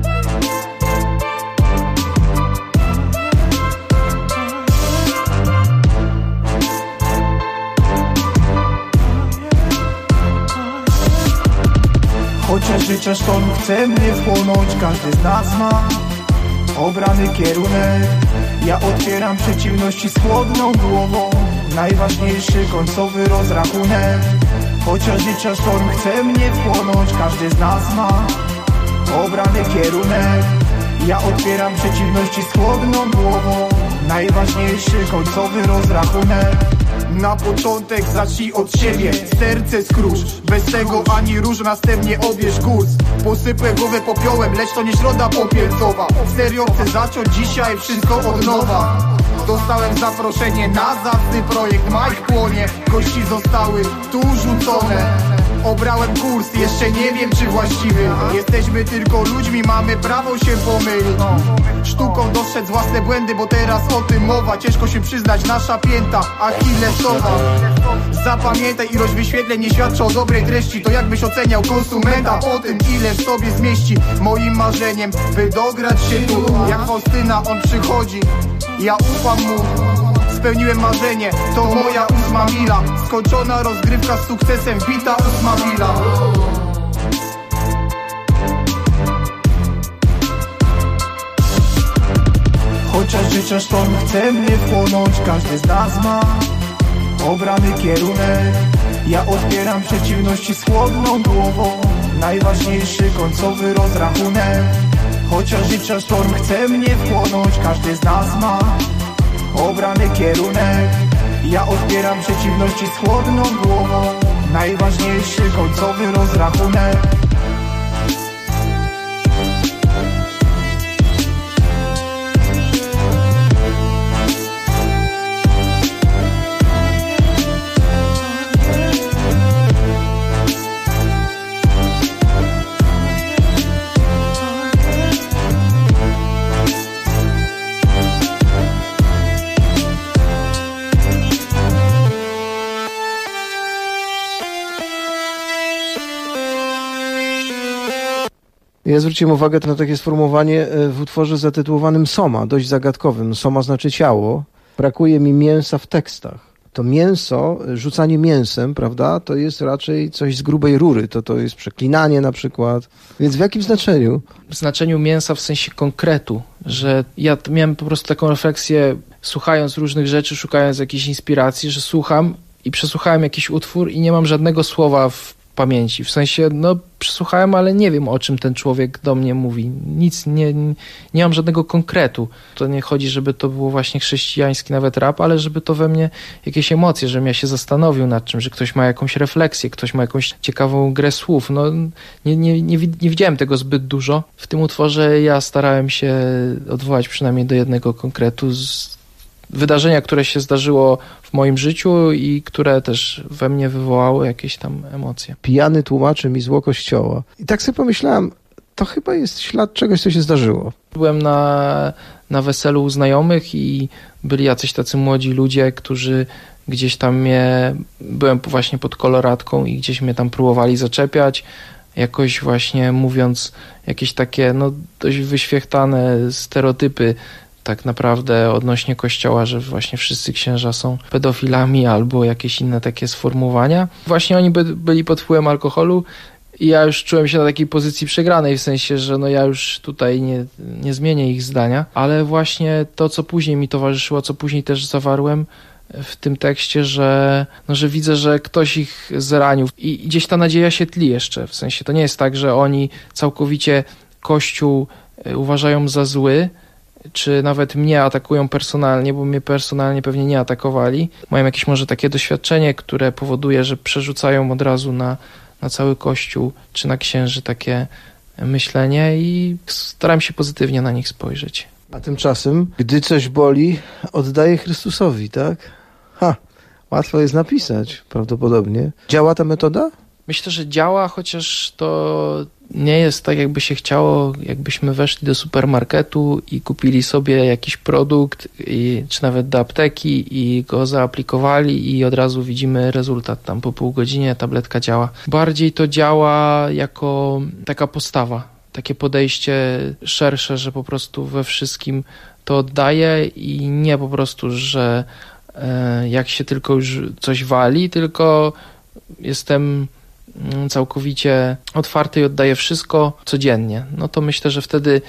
Chociaż życia sztorm chce mnie wchłonąć, każdy z nas ma obrany kierunek. Ja otwieram przeciwności z chłodną głową, najważniejszy końcowy rozrachunek. Chociaż życia sztorm chce mnie wchłonąć, każdy z nas ma obrany kierunek. Ja otwieram przeciwności z chłodną głową, najważniejszy końcowy rozrachunek. Na początek zacznij od siebie, serce skrusz, bez tego ani róż, następnie obierz kurs. Posypę głowę popiołem, lecz to nie środa popielcowa. Serio chcę zacząć dzisiaj wszystko od nowa. Dostałem zaproszenie na zacny projekt, Mike płonie, kości zostały tu rzucone. Obrałem kurs, jeszcze nie wiem czy właściwy. Jesteśmy tylko ludźmi, mamy prawo się pomylić. Sztuką dostrzec własne błędy, bo teraz o tym mowa. Ciężko się przyznać, nasza pięta Achillesowa. Zapamiętaj, ilość wyświetleń nie świadczy o dobrej treści. To jakbyś oceniał konsumenta po tym, ile w sobie zmieści. Moim marzeniem, by dograć się tu. Jak Faustyna, on przychodzi, ja ufam mu. Spełniłem marzenie, to moja 8 mila. Skończona rozgrywka z sukcesem, wbita 8 mila. Chociaż życia sztorm chce mnie wchłonąć, każdy z nas ma obrany kierunek. Ja odbieram przeciwności z chłodną głową. Najważniejszy końcowy rozrachunek. Chociaż życia sztorm chce mnie wchłonąć, każdy z nas ma obrany kierunek. Ja odbieram przeciwności z chłodną głową. Najważniejszy końcowy rozrachunek. Ja zwróciłem uwagę na takie sformułowanie w utworze zatytułowanym Soma, dość zagadkowym. Soma znaczy ciało. Brakuje mi mięsa w tekstach. To mięso, rzucanie mięsem, prawda, to jest raczej coś z grubej rury. To jest przeklinanie na przykład. Więc w jakim znaczeniu? W znaczeniu mięsa w sensie konkretu, że ja miałem po prostu taką refleksję, słuchając różnych rzeczy, szukając jakiejś inspiracji, że słucham i przesłuchałem jakiś utwór i nie mam żadnego słowa w pamięci. W sensie, przesłuchałem, ale nie wiem, o czym ten człowiek do mnie mówi. Nic, nie mam żadnego konkretu. To nie chodzi, żeby to było właśnie chrześcijański nawet rap, ale żeby to we mnie jakieś emocje, żebym ja się zastanowił nad czym, że ktoś ma jakąś refleksję, ktoś ma jakąś ciekawą grę słów. Nie widziałem tego zbyt dużo. W tym utworze ja starałem się odwołać przynajmniej do jednego konkretu z wydarzenia, które się zdarzyło w moim życiu i które też we mnie wywołało jakieś tam emocje. Pijany tłumaczy mi zło Kościoła. I tak sobie pomyślałem, to chyba jest ślad czegoś, co się zdarzyło. Byłem na weselu u znajomych i byli jacyś tacy młodzi ludzie, którzy gdzieś tam byłem właśnie pod koloratką i gdzieś mnie tam próbowali zaczepiać, jakoś właśnie mówiąc jakieś takie dość wyświechtane stereotypy tak naprawdę odnośnie Kościoła, że właśnie wszyscy księża są pedofilami albo jakieś inne takie sformułowania. Właśnie oni byli pod wpływem alkoholu i ja już czułem się na takiej pozycji przegranej, w sensie, że ja już tutaj nie zmienię ich zdania, ale właśnie to, co później mi towarzyszyło, co później też zawarłem w tym tekście, że widzę, że ktoś ich zranił i gdzieś ta nadzieja się tli jeszcze, w sensie to nie jest tak, że oni całkowicie Kościół uważają za zły, czy nawet mnie atakują personalnie, bo mnie personalnie pewnie nie atakowali. Mają jakieś może takie doświadczenie, które powoduje, że przerzucają od razu na cały Kościół, czy na księży takie myślenie i staram się pozytywnie na nich spojrzeć. A tymczasem, gdy coś boli, oddaję Chrystusowi, tak? Łatwo jest napisać, prawdopodobnie. Działa ta metoda? Myślę, że działa, chociaż to nie jest tak, jakby się chciało, jakbyśmy weszli do supermarketu i kupili sobie jakiś produkt, czy nawet do apteki i go zaaplikowali i od razu widzimy rezultat. Tam po pół godzinie tabletka działa. Bardziej to działa jako taka postawa, takie podejście szersze, że po prostu we wszystkim to oddaję i nie po prostu, że jak się tylko już coś wali, tylko jestem całkowicie otwarty i oddaję wszystko codziennie. To myślę, że wtedy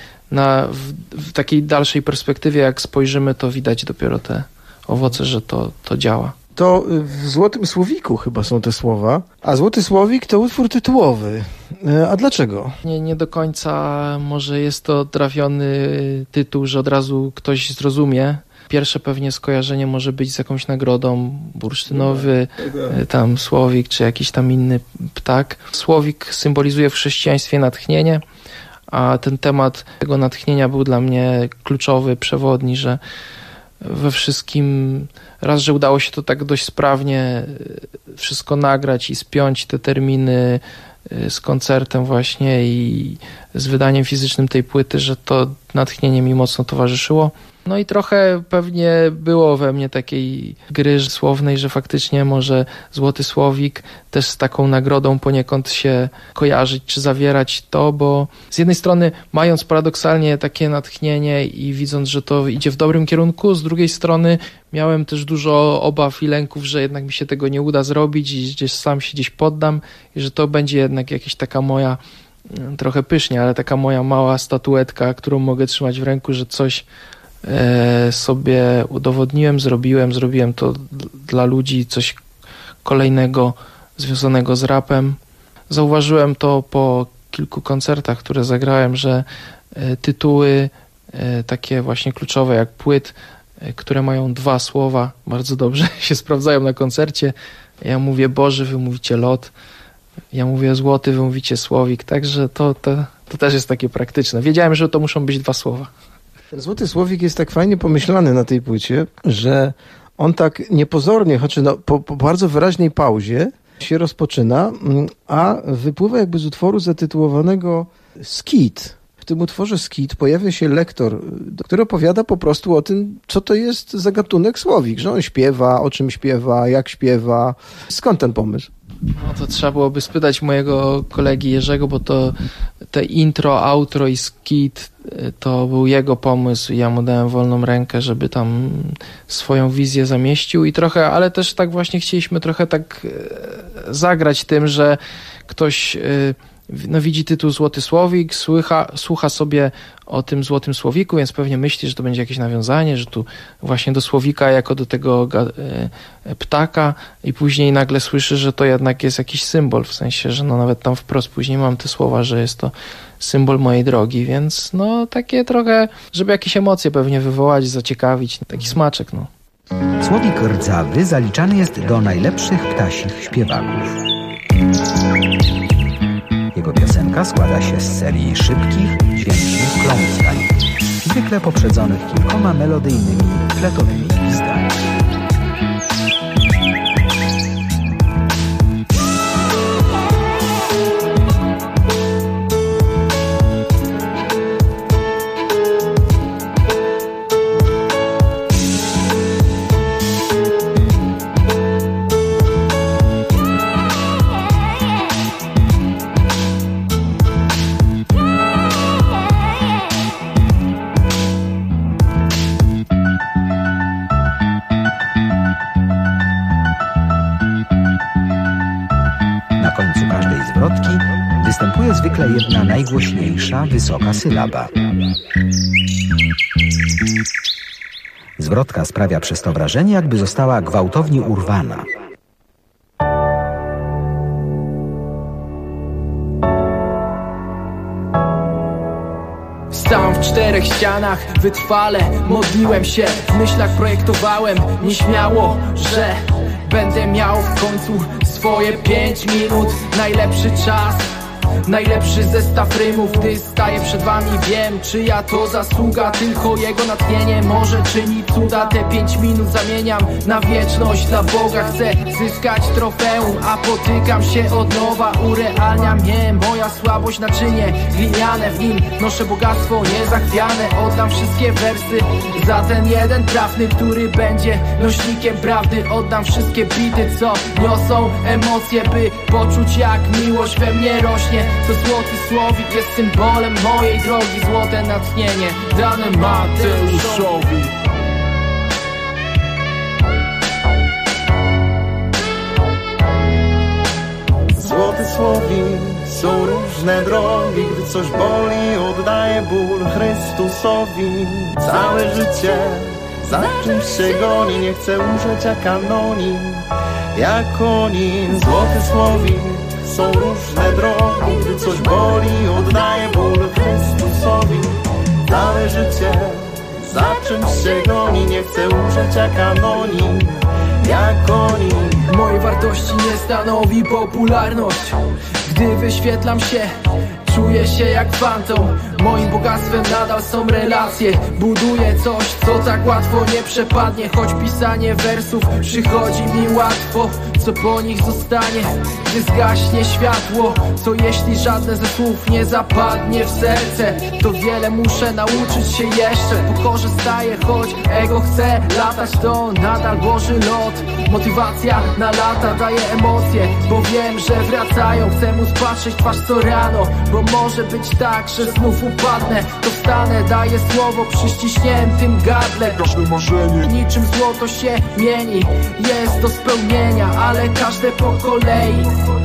w takiej dalszej perspektywie, jak spojrzymy, to widać dopiero te owoce, że to działa. To w Złotym Słowiku chyba są te słowa, a Złoty Słowik to utwór tytułowy. A dlaczego? Nie do końca może jest to trafiony tytuł, że od razu ktoś zrozumie. Pierwsze pewnie skojarzenie może być z jakąś nagrodą, bursztynowy, tam słowik, czy jakiś tam inny ptak. Słowik symbolizuje w chrześcijaństwie natchnienie, a ten temat tego natchnienia był dla mnie kluczowy, przewodni, że we wszystkim, raz, że udało się to tak dość sprawnie wszystko nagrać i spiąć te terminy z koncertem właśnie i z wydaniem fizycznym tej płyty, że to natchnienie mi mocno towarzyszyło. No i trochę pewnie było we mnie takiej gry słownej, że faktycznie może Złoty Słowik też z taką nagrodą poniekąd się kojarzyć, czy zawierać to, bo z jednej strony mając paradoksalnie takie natchnienie i widząc, że to idzie w dobrym kierunku, z drugiej strony miałem też dużo obaw i lęków, że jednak mi się tego nie uda zrobić i gdzieś sam się gdzieś poddam i że to będzie jednak jakaś taka moja, trochę pysznie, ale taka moja mała statuetka, którą mogę trzymać w ręku, że coś sobie udowodniłem, zrobiłem to dla ludzi, coś kolejnego związanego z rapem. Zauważyłem to po kilku koncertach, które zagrałem, że tytuły takie właśnie kluczowe jak płyt, które mają 2 słowa, bardzo dobrze się sprawdzają na koncercie. Ja mówię Boży, wy mówicie lot, ja mówię Złoty, wy mówicie Słowik, także to też jest takie praktyczne. Wiedziałem, że to muszą być 2 słowa. Ten Złoty Słowik jest tak fajnie pomyślany na tej płycie, że on tak niepozornie, choć po bardzo wyraźnej pauzie się rozpoczyna, a wypływa jakby z utworu zatytułowanego Skit. W tym utworze Skit pojawia się lektor, który opowiada po prostu o tym, co to jest za gatunek słowik, że on śpiewa, o czym śpiewa, jak śpiewa. Skąd ten pomysł? No to trzeba byłoby spytać mojego kolegi Jerzego, bo to te intro, outro i skit to był jego pomysł i ja mu dałem wolną rękę, żeby tam swoją wizję zamieścił i trochę, ale też tak właśnie chcieliśmy trochę tak zagrać tym, że ktoś widzi tytuł Złoty Słowik, słucha sobie o tym Złotym Słowiku, więc pewnie myśli, że to będzie jakieś nawiązanie, że tu właśnie do słowika jako do tego ptaka i później nagle słyszy, że to jednak jest jakiś symbol, w sensie, że no nawet tam wprost później mam te słowa, że jest to symbol mojej drogi, więc no takie trochę, żeby jakieś emocje pewnie wywołać, zaciekawić, taki smaczek, no. Słowik rdzawy zaliczany jest do najlepszych ptasich śpiewaków. Jego piosenka składa się z serii szybkich, dźwięcznych klątkań, zwykle poprzedzonych kilkoma melodyjnymi, fletowymi gwizdami. Występuje zwykle jedna najgłośniejsza, wysoka sylaba. Zwrotka sprawia przez to wrażenie, jakby została gwałtownie urwana. Stałem w 4 ścianach, wytrwale modliłem się, w myślach projektowałem nieśmiało, że będę miał w końcu swoje 5 minut, najlepszy czas, najlepszy zestaw rymów, gdy staję przed wami, wiem, czyja to zasługa, tylko jego natchnienie może czynić cuda. Te 5 minut zamieniam na wieczność, dla Boga chcę zyskać trofeum, a potykam się od nowa, urealnia mnie moja słabość, naczynie gliniane, w nim noszę bogactwo niezachwiane, oddam wszystkie wersy za ten jeden trafny, który będzie nośnikiem prawdy, oddam wszystkie bity, co niosą emocje, by poczuć jak miłość we mnie rośnie. To Złoty Słowik jest symbolem mojej drogi, złote natchnienie dane Mateuszowi. Złoty Słowik, są różne drogi, gdy coś boli, oddaję ból Chrystusowi. Całe życie za czymś się goni, nie chcę umrzeć jak anonim, jak oni. Złoty Słowik, są różne drogi, gdy coś boli, oddaję ból Chrystusowi. Całe życie za czymś się goni, nie chcę umrzeć jak anonim, jak oni. Mojej wartości nie stanowi popularność, gdy wyświetlam się, czuję się jak fantom. Moim bogactwem nadal są relacje. Buduję coś, co tak łatwo nie przepadnie. Choć pisanie wersów przychodzi mi łatwo. Co po nich zostanie, gdy zgaśnie światło? Co jeśli żadne ze słów nie zapadnie w serce? To wiele muszę nauczyć się jeszcze. Pokorze staję, choć ego chce latać, to nadal Boży lot. Motywacja na lata daje emocje, bo wiem, że wracają. Chcę móc patrzeć twarz co rano, bo może być tak, że znów upadnę. To wstanę, daję słowo przy ściśniętym gardle. Każde marzenie niczym złoto się mieni. Jest do spełnienia, ale każde po kolei.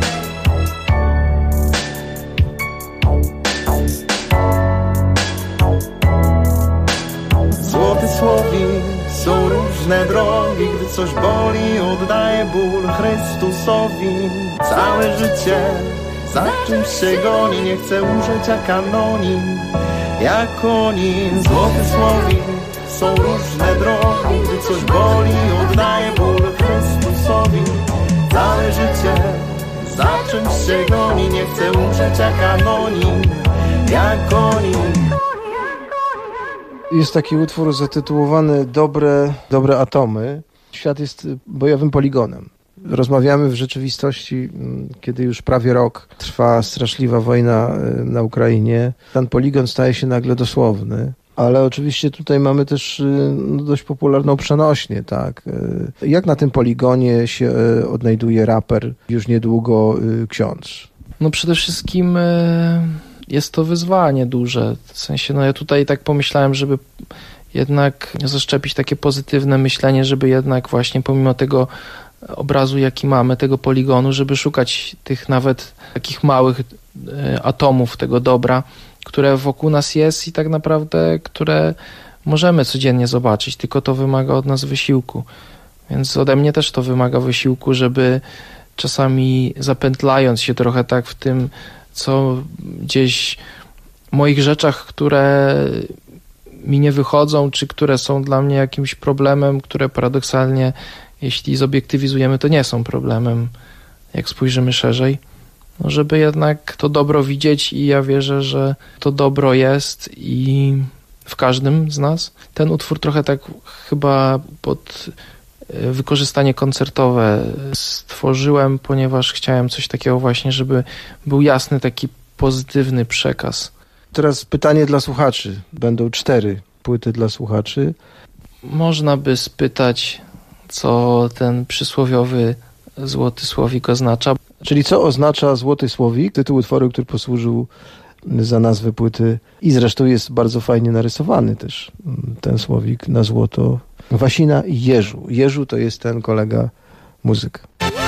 Złoty słowik, są różne drogi. Gdy coś boli, oddaję ból Chrystusowi. Całe życie za czymś się goni. Nie chcę umrzeć jak anonim, jak oni. Złoty słowik, są różne drogi. Gdy coś boli, oddaję ból Chrystusowi. Całe życie za czymś się goni. Nie chcę umrzeć jak anonim, jak oni. Jest taki utwór zatytułowany Dobre atomy. Świat jest bojowym poligonem. Rozmawiamy w rzeczywistości, kiedy już prawie rok trwa straszliwa wojna na Ukrainie. Ten poligon staje się nagle dosłowny. Ale oczywiście tutaj mamy też dość popularną przenośnię, tak. Jak na tym poligonie się odnajduje raper, już niedługo ksiądz? No przede wszystkim jest to wyzwanie duże. W sensie, no ja tutaj tak pomyślałem, żeby jednak zaszczepić takie pozytywne myślenie, żeby jednak właśnie pomimo tego obrazu, jaki mamy, tego poligonu, żeby szukać tych nawet takich małych atomów tego dobra, które wokół nas jest i tak naprawdę, które możemy codziennie zobaczyć, tylko to wymaga od nas wysiłku. Więc ode mnie też to wymaga wysiłku, żeby czasami zapętlając się trochę tak w tym, co gdzieś moich rzeczach, które mi nie wychodzą, czy które są dla mnie jakimś problemem, które paradoksalnie, jeśli zobiektywizujemy, to nie są problemem, jak spojrzymy szerzej. No, żeby jednak to dobro widzieć i ja wierzę, że to dobro jest i w każdym z nas. Ten utwór trochę tak chyba pod wykorzystanie koncertowe stworzyłem, ponieważ chciałem coś takiego właśnie, żeby był jasny taki pozytywny przekaz. Teraz pytanie dla słuchaczy. Będą 4 płyty dla słuchaczy. Można by spytać, co ten przysłowiowy złoty słowik oznacza. Czyli co oznacza złoty słowik? Tytuł utworu, który posłużył za nazwę płyty i zresztą jest bardzo fajnie narysowany też ten słowik na złoto. Wasina i Jerzu. Jerzu to jest ten kolega muzyk.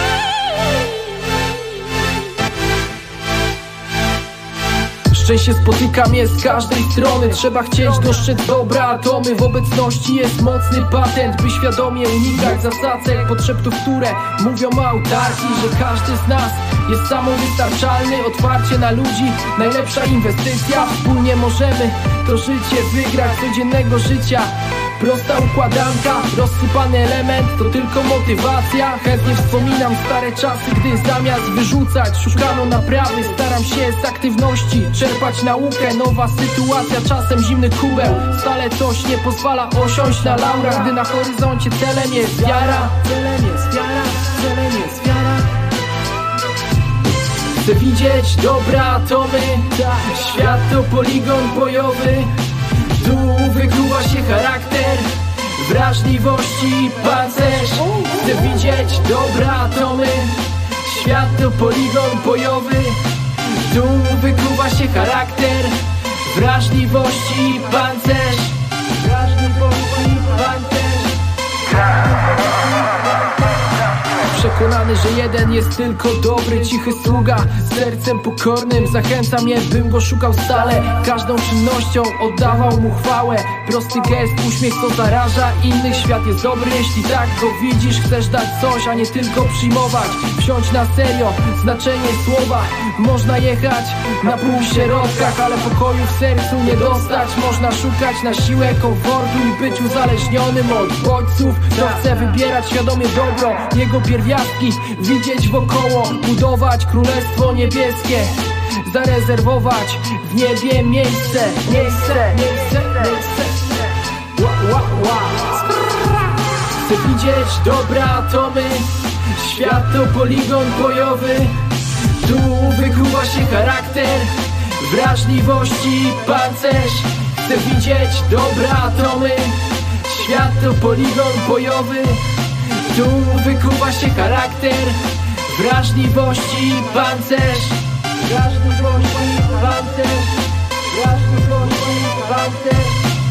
Szczęście spotyka mnie z każdej strony. Trzeba chcieć dostrzec dobra atomy. W obecności jest mocny patent, by świadomie unikać zasadzek, podszeptów, które mówią o autarkii, że każdy z nas jest samowystarczalny. Otwarcie na ludzi, najlepsza inwestycja. Wspólnie możemy to życie wygrać, codziennego życia. Prosta układanka, rozsypany element, to tylko motywacja. Chętnie wspominam stare czasy, gdy zamiast wyrzucać szukano naprawy. Staram się z aktywności czerpać naukę. Nowa sytuacja, czasem zimny kubeł. Stale coś nie pozwala osiąść na laurach, gdy na horyzoncie celem jest wiara. Celem jest wiara, celem jest wiara. Chcę widzieć dobre atomy. Świat to poligon bojowy. Tu wykluwa się charakter, wrażliwości i pancerz. Chcę widzieć dobre atomy. Świat to poligon bojowy. Tu wykluwa się charakter, wrażliwości i pancerz. Wrażliwości i pancerz. Przekonany, że jeden jest tylko dobry, cichy sługa, sercem pokornym zachęca mnie, bym go szukał stale. Każdą czynnością oddawał mu chwałę. Prosty gest, uśmiech, co zaraża innych. Świat jest dobry, jeśli tak go widzisz. Chcesz dać coś, a nie tylko przyjmować. Wziąć na serio znaczenie słowa. Można jechać na półśrodkach, ale pokoju w sercu nie dostać. Można szukać na siłę komfortu i być uzależnionym od bodźców. Kto chce wybierać świadomie dobro, jego pierwiastki widzieć wokoło, budować królestwo niebieskie. zarezerwować w niebie miejsce. Chcę widzieć dobre atomy, świat to poligon bojowy. Tu wykuwa się charakter, wrażliwości pancerz. Chcę widzieć dobre atomy, świat to poligon bojowy. Tu wykuwa się charakter, wrażliwości pancerz. Wrażliwości pancerz. Wrażliwości pancerz.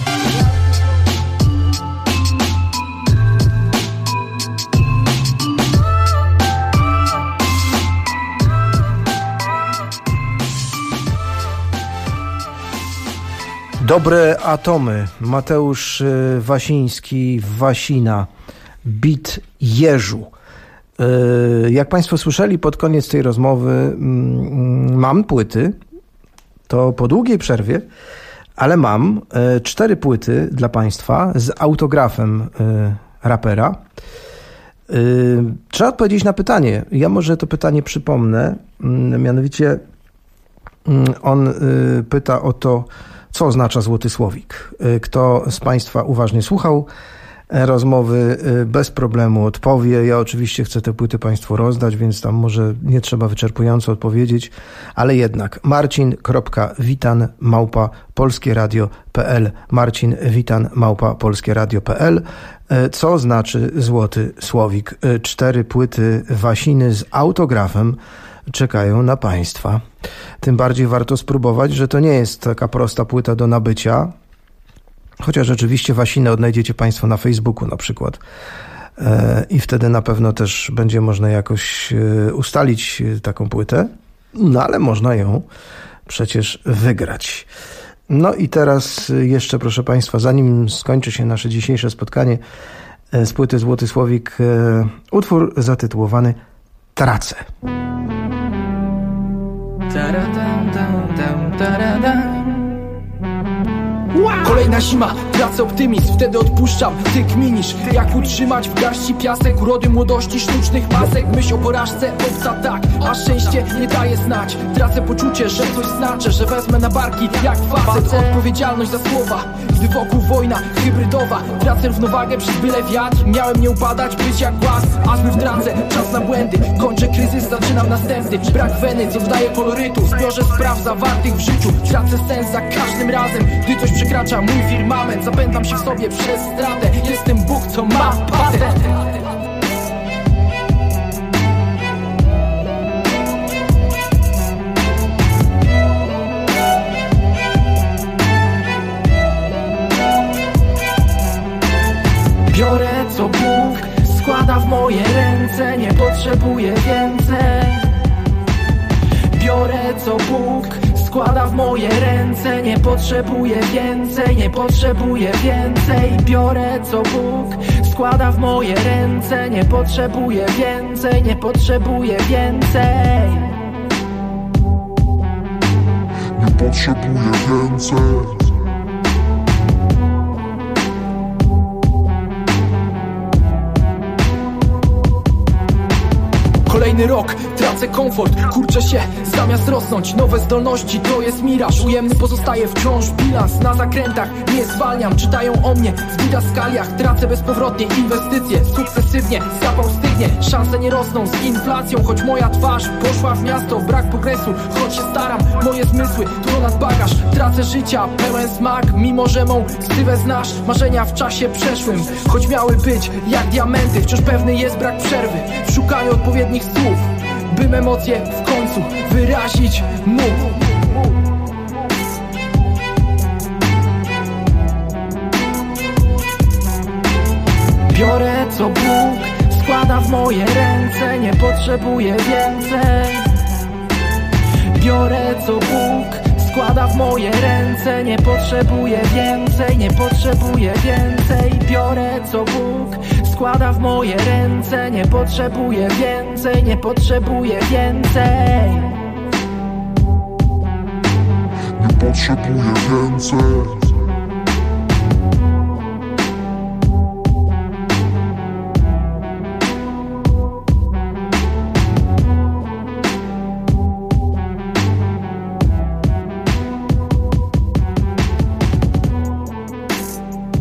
Dobre atomy. Mateusz Wasiński, Wasina, Bit Jeżu. Jak Państwo słyszeli pod koniec tej rozmowy, mam płyty, to po długiej przerwie, ale mam 4 płyty dla Państwa z autografem rapera. Trzeba odpowiedzieć na pytanie. Ja może to pytanie przypomnę. Mianowicie on pyta o to, co oznacza złoty słowik. Kto z Państwa uważnie słuchał rozmowy, bez problemu odpowie. Ja oczywiście chcę te płyty Państwu rozdać, więc tam może nie trzeba wyczerpująco odpowiedzieć, ale jednak marcin.witan@polskieradio.pl marcin.witan@polskieradio.pl. Co znaczy złoty słowik? 4 płyty Wasiny z autografem czekają na Państwa. Tym bardziej warto spróbować, że to nie jest taka prosta płyta do nabycia, chociaż rzeczywiście Wasinę odnajdziecie Państwo na Facebooku na przykład i wtedy na pewno też będzie można jakoś ustalić taką płytę, no ale można ją przecież wygrać. No i teraz jeszcze, proszę Państwa, zanim skończy się nasze dzisiejsze spotkanie z płyty Złoty Słowik, utwór zatytułowany Tracę. Kolejna zima, tracę optymizm, wtedy odpuszczam. Ty kminisz, jak utrzymać w garści piasek urody młodości, sztucznych masek. Myśl o porażce, obca tak, a szczęście nie daje znać. Tracę poczucie, że coś znaczę, że wezmę na barki jak facet odpowiedzialność za słowa, gdy wokół wojna hybrydowa. Tracę równowagę przez byle wiatr, miałem nie upadać, być jak głaz. A znów tracę, czas na błędy, kończę kryzys, zaczynam następny. Brak weny, co dodaje kolorytu, w zbiorze spraw zawartych w życiu. Tracę sens za każdym razem, gdy coś przekracza mój firmament. Zapętlam się w sobie przez stratę, jestem Bóg, co ma patent. Biorę co Bóg składa w moje ręce, nie potrzebuję więcej. Biorę co Bóg składa w moje ręce, nie potrzebuję więcej, nie potrzebuję więcej. Biorę co Bóg składa w moje ręce, nie potrzebuję więcej, nie potrzebuję więcej. Nie potrzebuję więcej. Kolejny rok, tracę komfort, kurczę się zamiast rosnąć. Nowe zdolności to jest miraż, ujemny pozostaje wciąż bilans. Na zakrętach nie zwalniam, czytają o mnie w didaskaliach. Tracę bezpowrotnie inwestycje, sukcesywnie zapał stygnie. Szanse nie rosną z inflacją, choć moja twarz poszła w miasto. Brak progresu, choć się staram, moje zmysły to nad bagaż. Tracę życia, pełen smak, mimo że mą ksywę znasz. Marzenia w czasie przeszłym, choć miały być jak diamenty. Wciąż pewny jest brak przerwy w szukaniu odpowiednich słów, bym emocje w końcu wyrazić mógł. Biorę co Bóg składa w moje ręce, nie potrzebuję więcej. Biorę co Bóg składa w moje ręce, nie potrzebuję więcej, nie potrzebuję więcej. Biorę co Bóg składa w moje ręce, nie potrzebuję więcej, nie potrzebuję więcej. Nie potrzebuję więcej.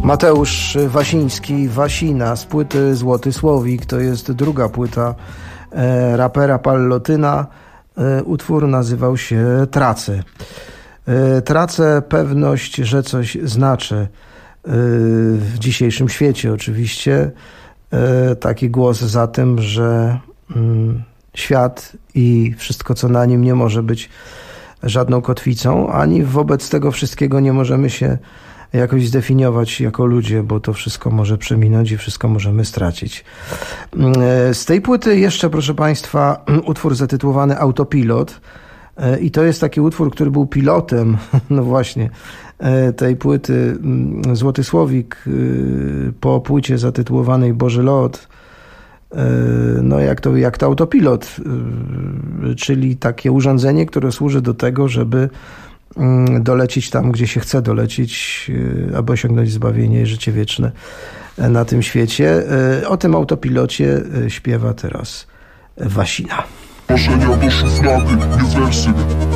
Mateusz Wasiński, Wasina z płyty Złoty Słowik. To jest druga płyta rapera Pallotyna. Utwór nazywał się Tracę. Tracę pewność, że coś znaczy w dzisiejszym świecie oczywiście. Taki głos za tym, że świat i wszystko, co na nim, nie może być żadną kotwicą, ani wobec tego wszystkiego nie możemy się jakoś zdefiniować jako ludzie, bo to wszystko może przeminąć i wszystko możemy stracić. Z tej płyty jeszcze, proszę Państwa, utwór zatytułowany Autopilot. I to jest taki utwór, który był pilotem, no właśnie, tej płyty Złoty Słowik po płycie zatytułowanej Boży Lot. No jak to autopilot, czyli takie urządzenie, które służy do tego, żeby dolecieć tam, gdzie się chce dolecieć, aby osiągnąć zbawienie i życie wieczne na tym świecie. O tym autopilocie śpiewa teraz Wasina. Marzenia do szuflady, nie wersy.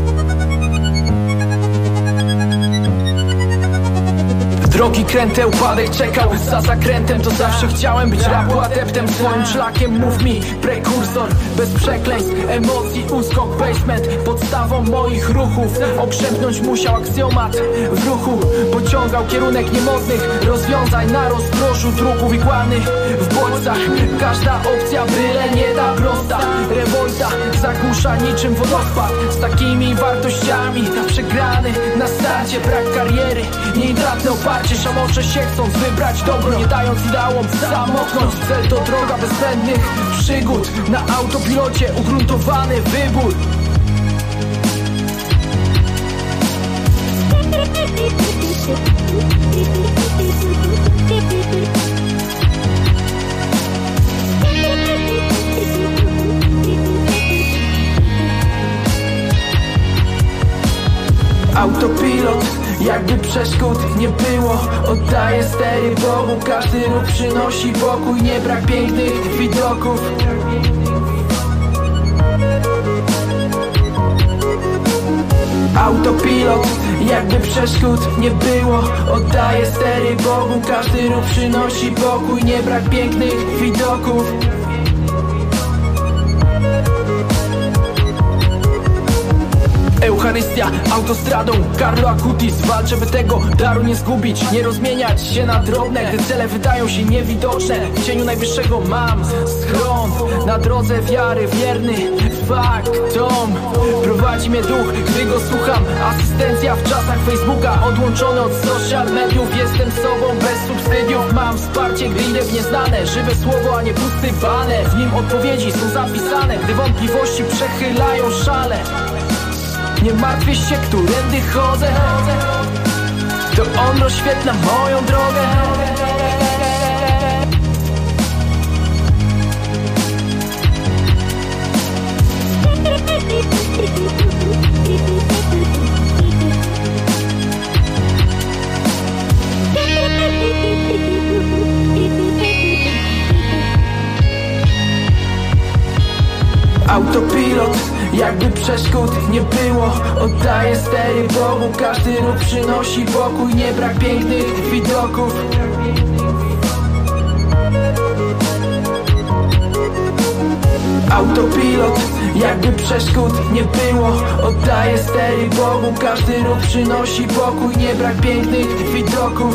Drogi kręte, upadek czekał za zakrętem. To zawsze chciałem być rapu adeptem. Swoim szlakiem mów mi prekursor. Bez przekleństw, emocji, uskok, basement. Podstawą moich ruchów okrzepnąć musiał aksjomat. W ruchu pociągał kierunek niemodnych rozwiązań na rozdrożu dróg uwikłanych w bodźcach. Każda opcja byle nie da prosta. Rewolta zagłusza niczym wodospad. Z takimi wartościami przegrany na starcie. Brak kariery, nieintratne oparcie. Szamocze się chcąc wybrać dobro, nie dając ideałom samotność. Cel to droga bezbędnych przygód. Na autopilocie ugruntowany wybór. Autopilot, jakby przeszkód nie było. Oddaję stery Bogu. Każdy ruch przynosi pokój. Nie brak pięknych widoków. Autopilot, jakby przeszkód nie było. Oddaję stery Bogu. Każdy ruch przynosi pokój. Nie brak pięknych widoków. Eucharystia, autostradą, Carlo Acutis. Walczę, by tego daru nie zgubić. Nie rozmieniać się na drobne, gdy cele wydają się niewidoczne. W cieniu najwyższego mam schron. Na drodze wiary wierny faktom. Prowadzi mnie duch, gdy go słucham. Asystencja w czasach Facebooka. Odłączony od social mediów. Jestem sobą bez subsydiów. Mam wsparcie, gdy idę w nieznane. Żywe słowo, a nie pusty baner. W nim odpowiedzi są zapisane, gdy wątpliwości przechylają szale. Nie martwię się, którędy chodzę. To on rozświetla moją drogę. Autopilot, jakby przeszkód nie było. Oddaję stery Bogu. Każdy ruch przynosi pokój. Nie brak pięknych widoków. Autopilot, jakby przeszkód nie było. Oddaję stery Bogu. Każdy ruch przynosi pokój. Nie brak pięknych widoków.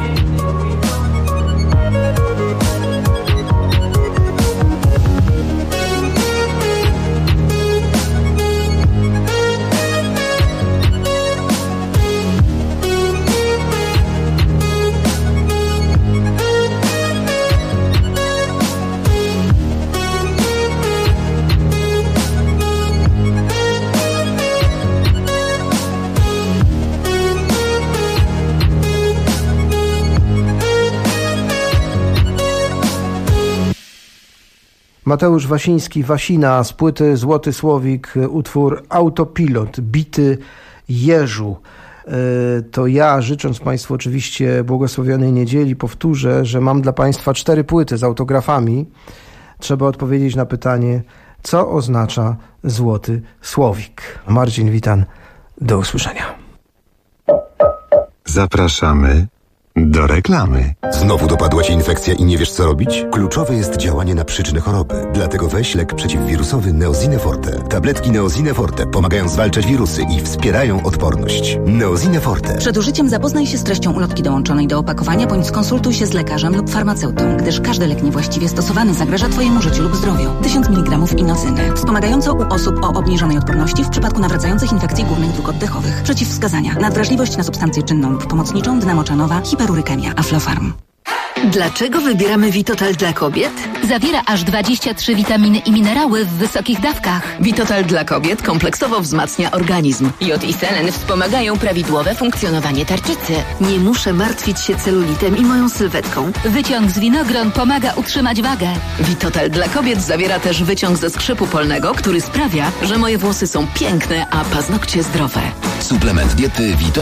Mateusz Wasiński, Wasina z płyty Złoty Słowik, utwór Autopilot, bity Jeżu. To ja, życząc Państwu oczywiście błogosławionej niedzieli, powtórzę, że mam dla Państwa 4 płyty z autografami. Trzeba odpowiedzieć na pytanie, co oznacza Złoty Słowik. Marcin Witan, do usłyszenia. Zapraszamy Do reklamy. Znowu dopadła Cię infekcja i nie wiesz co robić? Kluczowe jest działanie na przyczynę choroby. Dlatego weź lek przeciwwirusowy Neosine Forte. Tabletki Neosine Forte pomagają zwalczać wirusy i wspierają odporność. Neosine Forte. Przed użyciem zapoznaj się z treścią ulotki dołączonej do opakowania bądź skonsultuj się z lekarzem lub farmaceutą, gdyż każdy lek niewłaściwie stosowany zagraża Twojemu życiu lub zdrowiu. 1000 mg inozyny. Wspomagająco u osób o obniżonej odporności w przypadku nawracających infekcji górnych dróg oddechowych. Przeciwwskazania. Nadwrażliwość na substancję czynną lub pomocniczą, dna moczanowa, hiperurykemia. Aflofarm. Dlaczego wybieramy Vitotal dla kobiet? Zawiera aż 23 witaminy i minerały w wysokich dawkach. Vitotal dla kobiet kompleksowo wzmacnia organizm. Jod i selen wspomagają prawidłowe funkcjonowanie tarczycy. Nie muszę martwić się celulitem i moją sylwetką. Wyciąg z winogron pomaga utrzymać wagę. Vitotal dla kobiet zawiera też wyciąg ze skrzypu polnego, który sprawia, że moje włosy są piękne, a paznokcie zdrowe. Suplement diety Vitotal